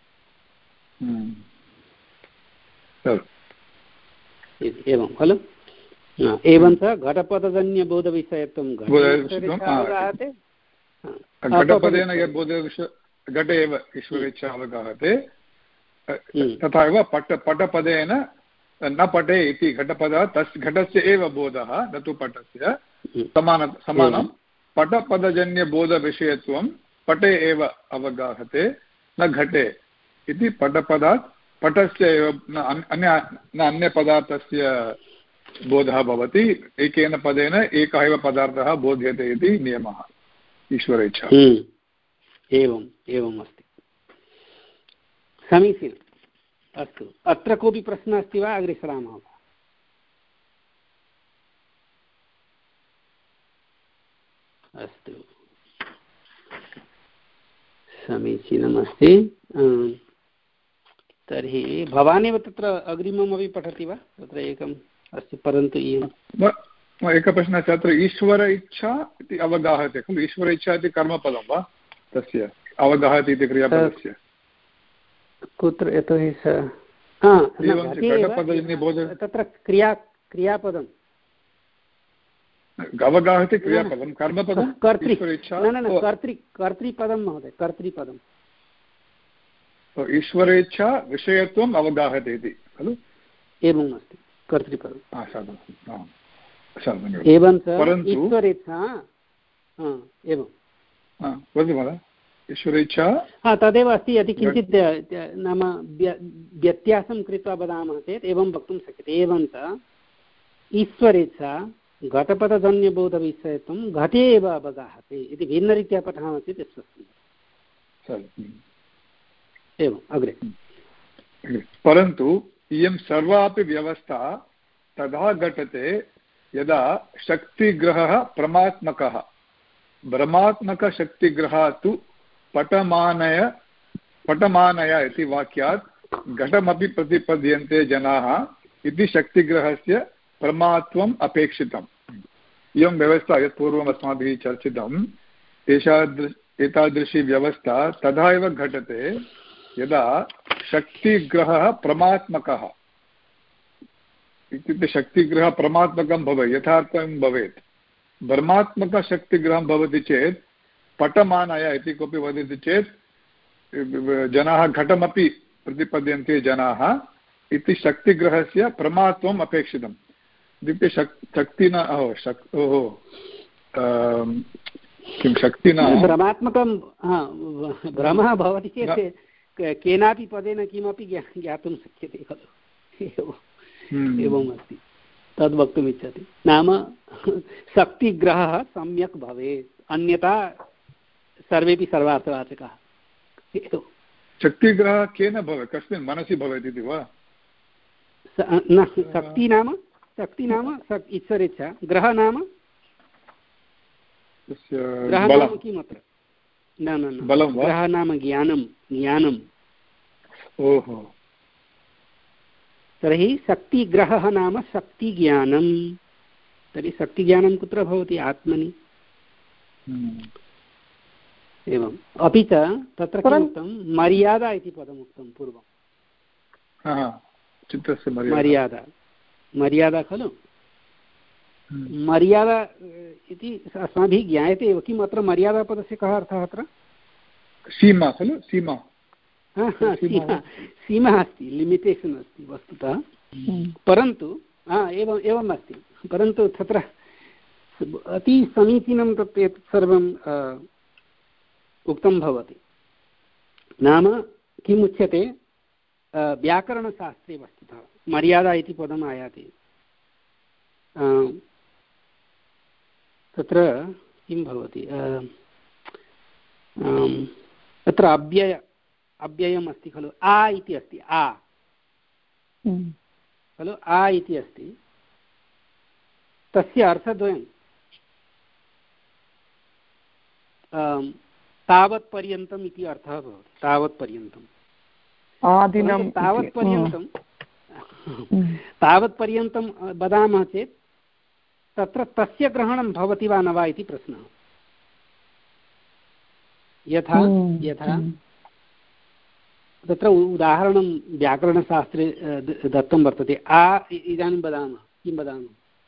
अर्थः। एवं खलु। एवं च घटपदजन्यबोधविषयत्वं अवगाहते। घटपदेन यद्बोधविषय घटे एव ईश्वरेच्छा अवगाहते। तथा एव पट पटपदेन न पटे इति घटपदः तस् घटस्य एव बोधः न तु पटस्य। समान समानं पटपदजन्यबोधविषयत्वं पटे एव अवगाहते न घटे इति पटपदात् पटस्य एव न अन्य न अन्यपदार्थस्य बोधः भवति। एकेन पदेन एकः एव पदार्थः बोध्यते इति नियमः ईश्वरेच्छा। एवम् एवम् अस्ति। समीचीनम्। अस्तु, अत्र कोऽपि प्रश्नः अस्ति वा? अग्रे सरामः वा? अस्तु, समीचीनमस्ति। तर्हि भवानेव तत्र अग्रिममपि पठति वा? तत्र एकम् अस्ति, परन्तु एकः प्रश्नः अस्ति। अत्र ईश्वर इच्छा इति अवगाहते खलु। ईश्वर इच्छा इति कर्मपदं वा तस्य? अवगाहति इति क्रियापदस्य कुत्र? यतोहि तत्र क्रिया क्रियापदं अवगाहति क्रियापदं कर्मपदं कर्तृ न न कर्तृ कर्तृपदं महोदय, कर्तृपदं। ईश्वरेच्छा विषयत्वम् अवगाहति इति खलु। एवम् अस्ति, कर्तृपदम्। एवं ईश्वरेच्छा एवं वदतु महोदय। ईश्वरेच्छा हा तदेव अस्ति। यदि किञ्चित् नाम व्यत्यासं कृत्वा वदामः चेत् एवं वक्तुं शक्यते। एवं च ईश्वरेच्छा घटपदजन्यबोधविषयत्वं घटे एव अवगाहते इति भिन्नरीत्या पठामः चेत् स्वस्ति। एवम् अग्रे। परन्तु इयं सर्वापि व्यवस्था तदा घटते यदा शक्तिग्रहः प्रमात्मकः। भ्रमात्मकशक्तिग्रहः तु पटमानय पटमानय इति वाक्यात् घटमपि प्रतिपद्यन्ते जनाः इति शक्तिग्रहस्य प्रमात्वम् अपेक्षितम्। इयं व्यवस्था यत् पूर्वम् अस्माभिः चर्चितम् एतादृश एतादृशी व्यवस्था तदा एव घटते यदा शक्तिग्रहः प्रमात्मकः। इत्युक्ते शक्तिग्रहः प्रमात्मकं भवेत्, यथार्थं भवेत्। भ्रमात्मकशक्तिग्रहं भवति चेत् पटमानय इति कोऽपि वदति चेत् जनाः घटमपि प्रतिपद्यन्ते जनाः इति शक्तिग्रहस्य प्रमात्वम् अपेक्षितम्। इत्युक्ते शक् शक्तिना ओहो शक् ओहो किं शक्तिना भ्रमात्मकं भ्रमः भवति चेत् केनापि पदेन किमपि ज्ञातुं शक्यते खलु। एवम् अस्ति तद् वक्तुम् इच्छति। नाम शक्तिग्रहः सम्यक् भवेत्, अन्यथा सर्वेपि सर्वार्थवाचकाः। शक्तिग्रहः केन भवेत्, कस्मिन् मनसि भवेत् इति वा? न, शक्ति नाम शक्ति नाम ईश्वरेच्छा, ग्रह नाम ग्रह नाम किम् अत्र? न न न ग्रह नाम ज्ञानं ज्ञानम्। ओहो। तर्हि शक्तिग्रहः नाम शक्तिज्ञानं। तर्हि शक्तिज्ञानं कुत्र भवति? आत्मनि। एवम्। अपि च तत्र किमुक्तं? मर्यादा इति पदमुक्तं पूर्वं। चित्तस्य मर्यादा मर्यादा खलु। मर्यादा इति अस्माभिः ज्ञायते एव। किम् अत्र मर्यादापदस्य कः अर्थः अत्र? सीमा खलु, सीमा। सीमा सीमा अस्ति, लिमिटेशन् अस्ति वस्तुतः। परन्तु एवम् एवम् अस्ति, परन्तु तत्र अति समीचीनं तत् एतत् सर्वं उक्तं भवति। नाम किम् उच्यते? व्याकरणशास्त्रे वस्तुतः मर्यादा इति पदम् आयाति। तत्र किं भवति? तत्र अव्यय अव्ययम् अस्ति खलु, आ इति अस्ति, आ खलु, आ इति अस्ति। तस्य अर्थद्वयं तावत्पर्यन्तम् इति अर्थः भवति। तावत्पर्यन्तम् आदिनं तावत्पर्यन्तं तावत्पर्यन्तं वदामः चेत् तत्र तस्य ग्रहणं भवति वा न वा इति प्रश्नः। यथा यथा तत्र उदाहरणं व्याकरणशास्त्रे दत्तं वर्तते। आ इदानीं वदामः, किं वदामः?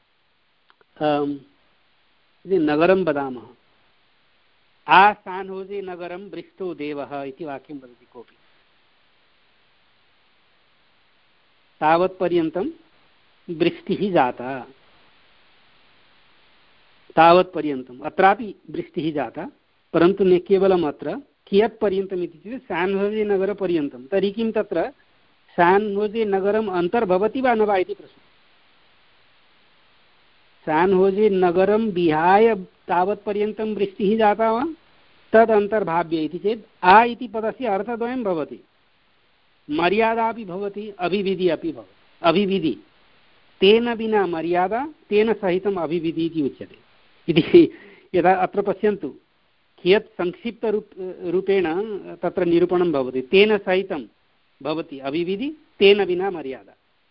इति नगरं वदामः। आ सान्होजे नगरं वृष्टो देवः इति वाक्यं वदति कोऽपि। तावत्पर्यन्तं वृष्टिः जाता, तावत्पर्यन्तम् अत्रापि वृष्टिः जाता, परन्तु न केवलम् अत्र कियत्पर्यन्तम् इति चेत् सान्होजे नगरपर्यन्तं। तर्हि किं तत्र सान्होजे नगरम् अन्तर्भवति वा न वा इति प्रश्नः। सान्होजे नगरं विहाय तावत्पर्यन्तं वृष्टिः जाता वा तद् अन्तर्भाव्य इति चेत् आ इति पदस्य अर्थद्वयं भवति। मर्यादा अपि भवति, अभिविधि अपि भवति। अभिविधि तेन विना मर्यादा, तेन सहितम् अभिविधि इति उच्यते। इति यदा अत्र पश्यन्तु कियत् संक्षिप्तरूप रूपेण तत्र निरूपणं भवति। तेन सहितं भवति अभिविधि, तेन विना मर्यादा।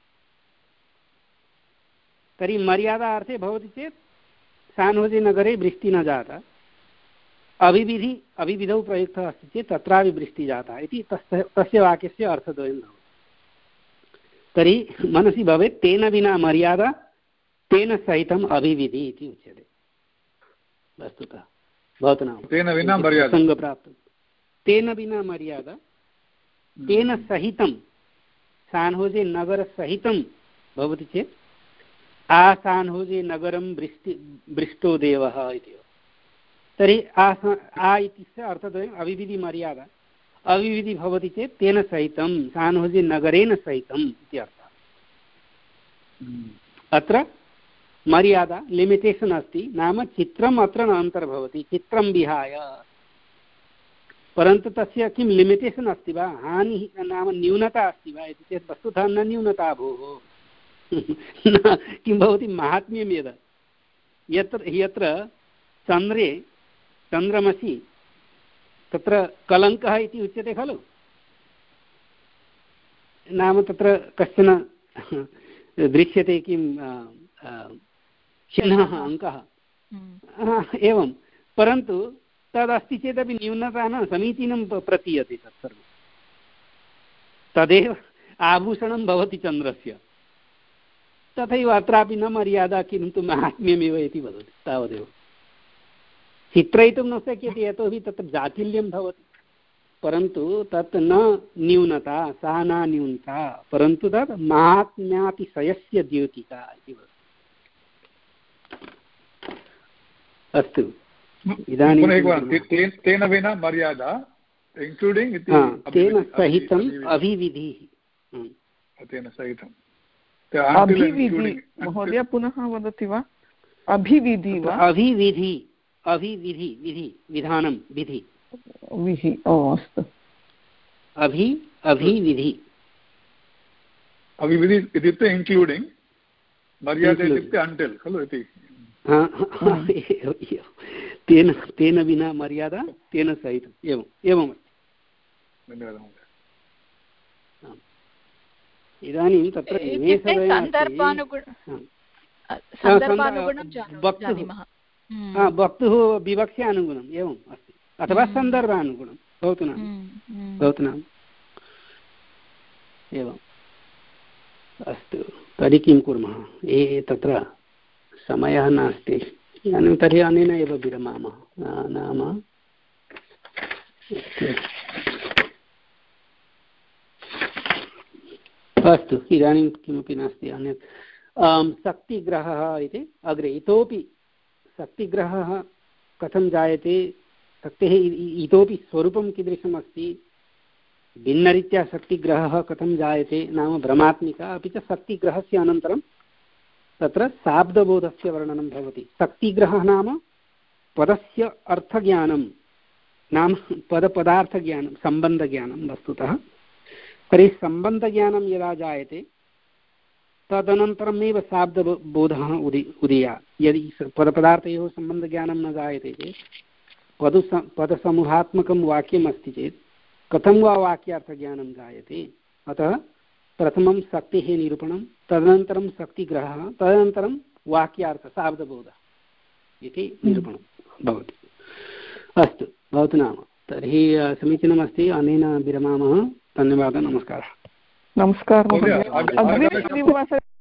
तर्हि मर्यादा अर्थे भवति चेत् सान्होजे नगरे वृष्टिः न जाता, अभिविधि अभिविधौ प्रयुक्तः अस्ति चेत् तत्रापि वृष्टिः जाता इति तस्य तस्य वाक्यस्य अर्थद्वयं भवति। तर्हि मनसि भवेत् तेन विना मर्यादा, तेन सहितम् अभिविधि इति उच्यते। वस्तुतः भवतु नाम तेन विना मर्यादा सङ्गप्राप्तं, तेन विना मर्यादा, तेन सहितं सान्होजे नगरसहितं भवति चेत् आ सान्होजे नगरं वृष्टि वृष्टो देवः इति। तर्हि आ आ इत्यस्य अर्थद्वयम् अविविधि मर्यादा, अविविधि भवति चेत् तेन सहितं सान्होजे नगरेण सहितम् इति अर्थः। अत्र मर्यादा लिमिटेशन् अस्ति, नाम चित्रम् अत्र न अन्तर्भवति, चित्रं विहाय। परन्तु तस्य किं लिमिटेशन् अस्ति वा, हानिः नाम न्यूनता अस्ति वा इति चेत् वस्तुतः न न्यूनता भोः। किं भवति माहात्म्यमेव। यत्र यत्र चन्द्रे चन्द्रमसि तत्र कलङ्कः इति उच्यते खलु, नाम तत्र कश्चन दृश्यते किं चिह्नः अङ्कः एवं, परन्तु तदस्ति चेदपि न्यूनता न, समीचीनं प्रतीयते तत्सर्वं। तदेव आभूषणं भवति चन्द्रस्य। तथैव अत्रापि न मर्यादा किन्तु माहात्म्यमेव इति वदति, तावदेव। चित्रयितुं न शक्यते यतोहि तत्र जातिल्यं भवति, परन्तु तत् न न्यूनता, सा न न्यूनता, परन्तु तत् महात्म्यातिशयस्य द्योतिका इति वदति। अस्तु, इदानीं तेन विना मर्यादा इन्क्लूडिङ्ग् इति तेन सहितम् अभिविधिः, तेन सहितम् अभिविधि। महोदय पुनः वदति वा? अभिविधि वा? अभिविधि, अभिविधि, विधि, विधानं, विधि, विधि। ओ अस्तु, अभि अभिविधि। अभिविधि इत्युक्ते इन्क्लूडिङ्ग्, मर्यादा इत्युक्ते अण्टिल् खलु इति। तेन तेन विना मर्यादा, तेन सहितम्, एवम् एवमस्ति। धन्यवादः महोदय। इदानीं तत्र वक्तुः विवक्षानुगुणम् एवम् अस्ति, अथवा सन्दर्भानुगुणं भवतु नाम भवतु नाम एवम्। अस्तु, तर्हि किं कुर्मः? ये तत्र समयः नास्ति, इदानीं तर्हि अनेन एव विरमामः। नाम अस्तु, इदानीं किमपि नास्ति अन्यत्। शक्तिग्रहः इति अग्रे इतोपि शक्तिग्रहः कथं जायते, शक्तेः इतोपि स्वरूपं कीदृशम् अस्ति, भिन्नरीत्या शक्तिग्रहः कथं जायते, नाम भ्रमात्मिका, अपि च शक्तिग्रहस्य अनन्तरं तत्र शाब्दबोधस्य वर्णनं भवति। शक्तिग्रहः नाम पदस्य अर्थज्ञानं, नाम पदपदार्थज्ञानं, सम्बन्धज्ञानं वस्तुतः। तर्हि सम्बन्धज्ञानं यदा जायते तदनन्तरमेव शाब्दबोधः उदी उदीयात्। यदि पदपदार्थयोः सम्बन्धज्ञानं न जायते चेत्, पदु पदसमूहात्मकं वाक्यम् अस्ति चेत् कथं वा वाक्यार्थज्ञानं जायते? अतः प्रथमं शक्तेः निरूपणं, तदनन्तरं शक्तिग्रहः, तदनन्तरं वाक्यार्थ शाब्दबोधः इति निरूपणं भवति। अस्तु, भवतु नाम। तर्हि समीचीनमस्ति, अनेन विरमामः। धन्यवादः, नमस्कारः। नमस्कारः।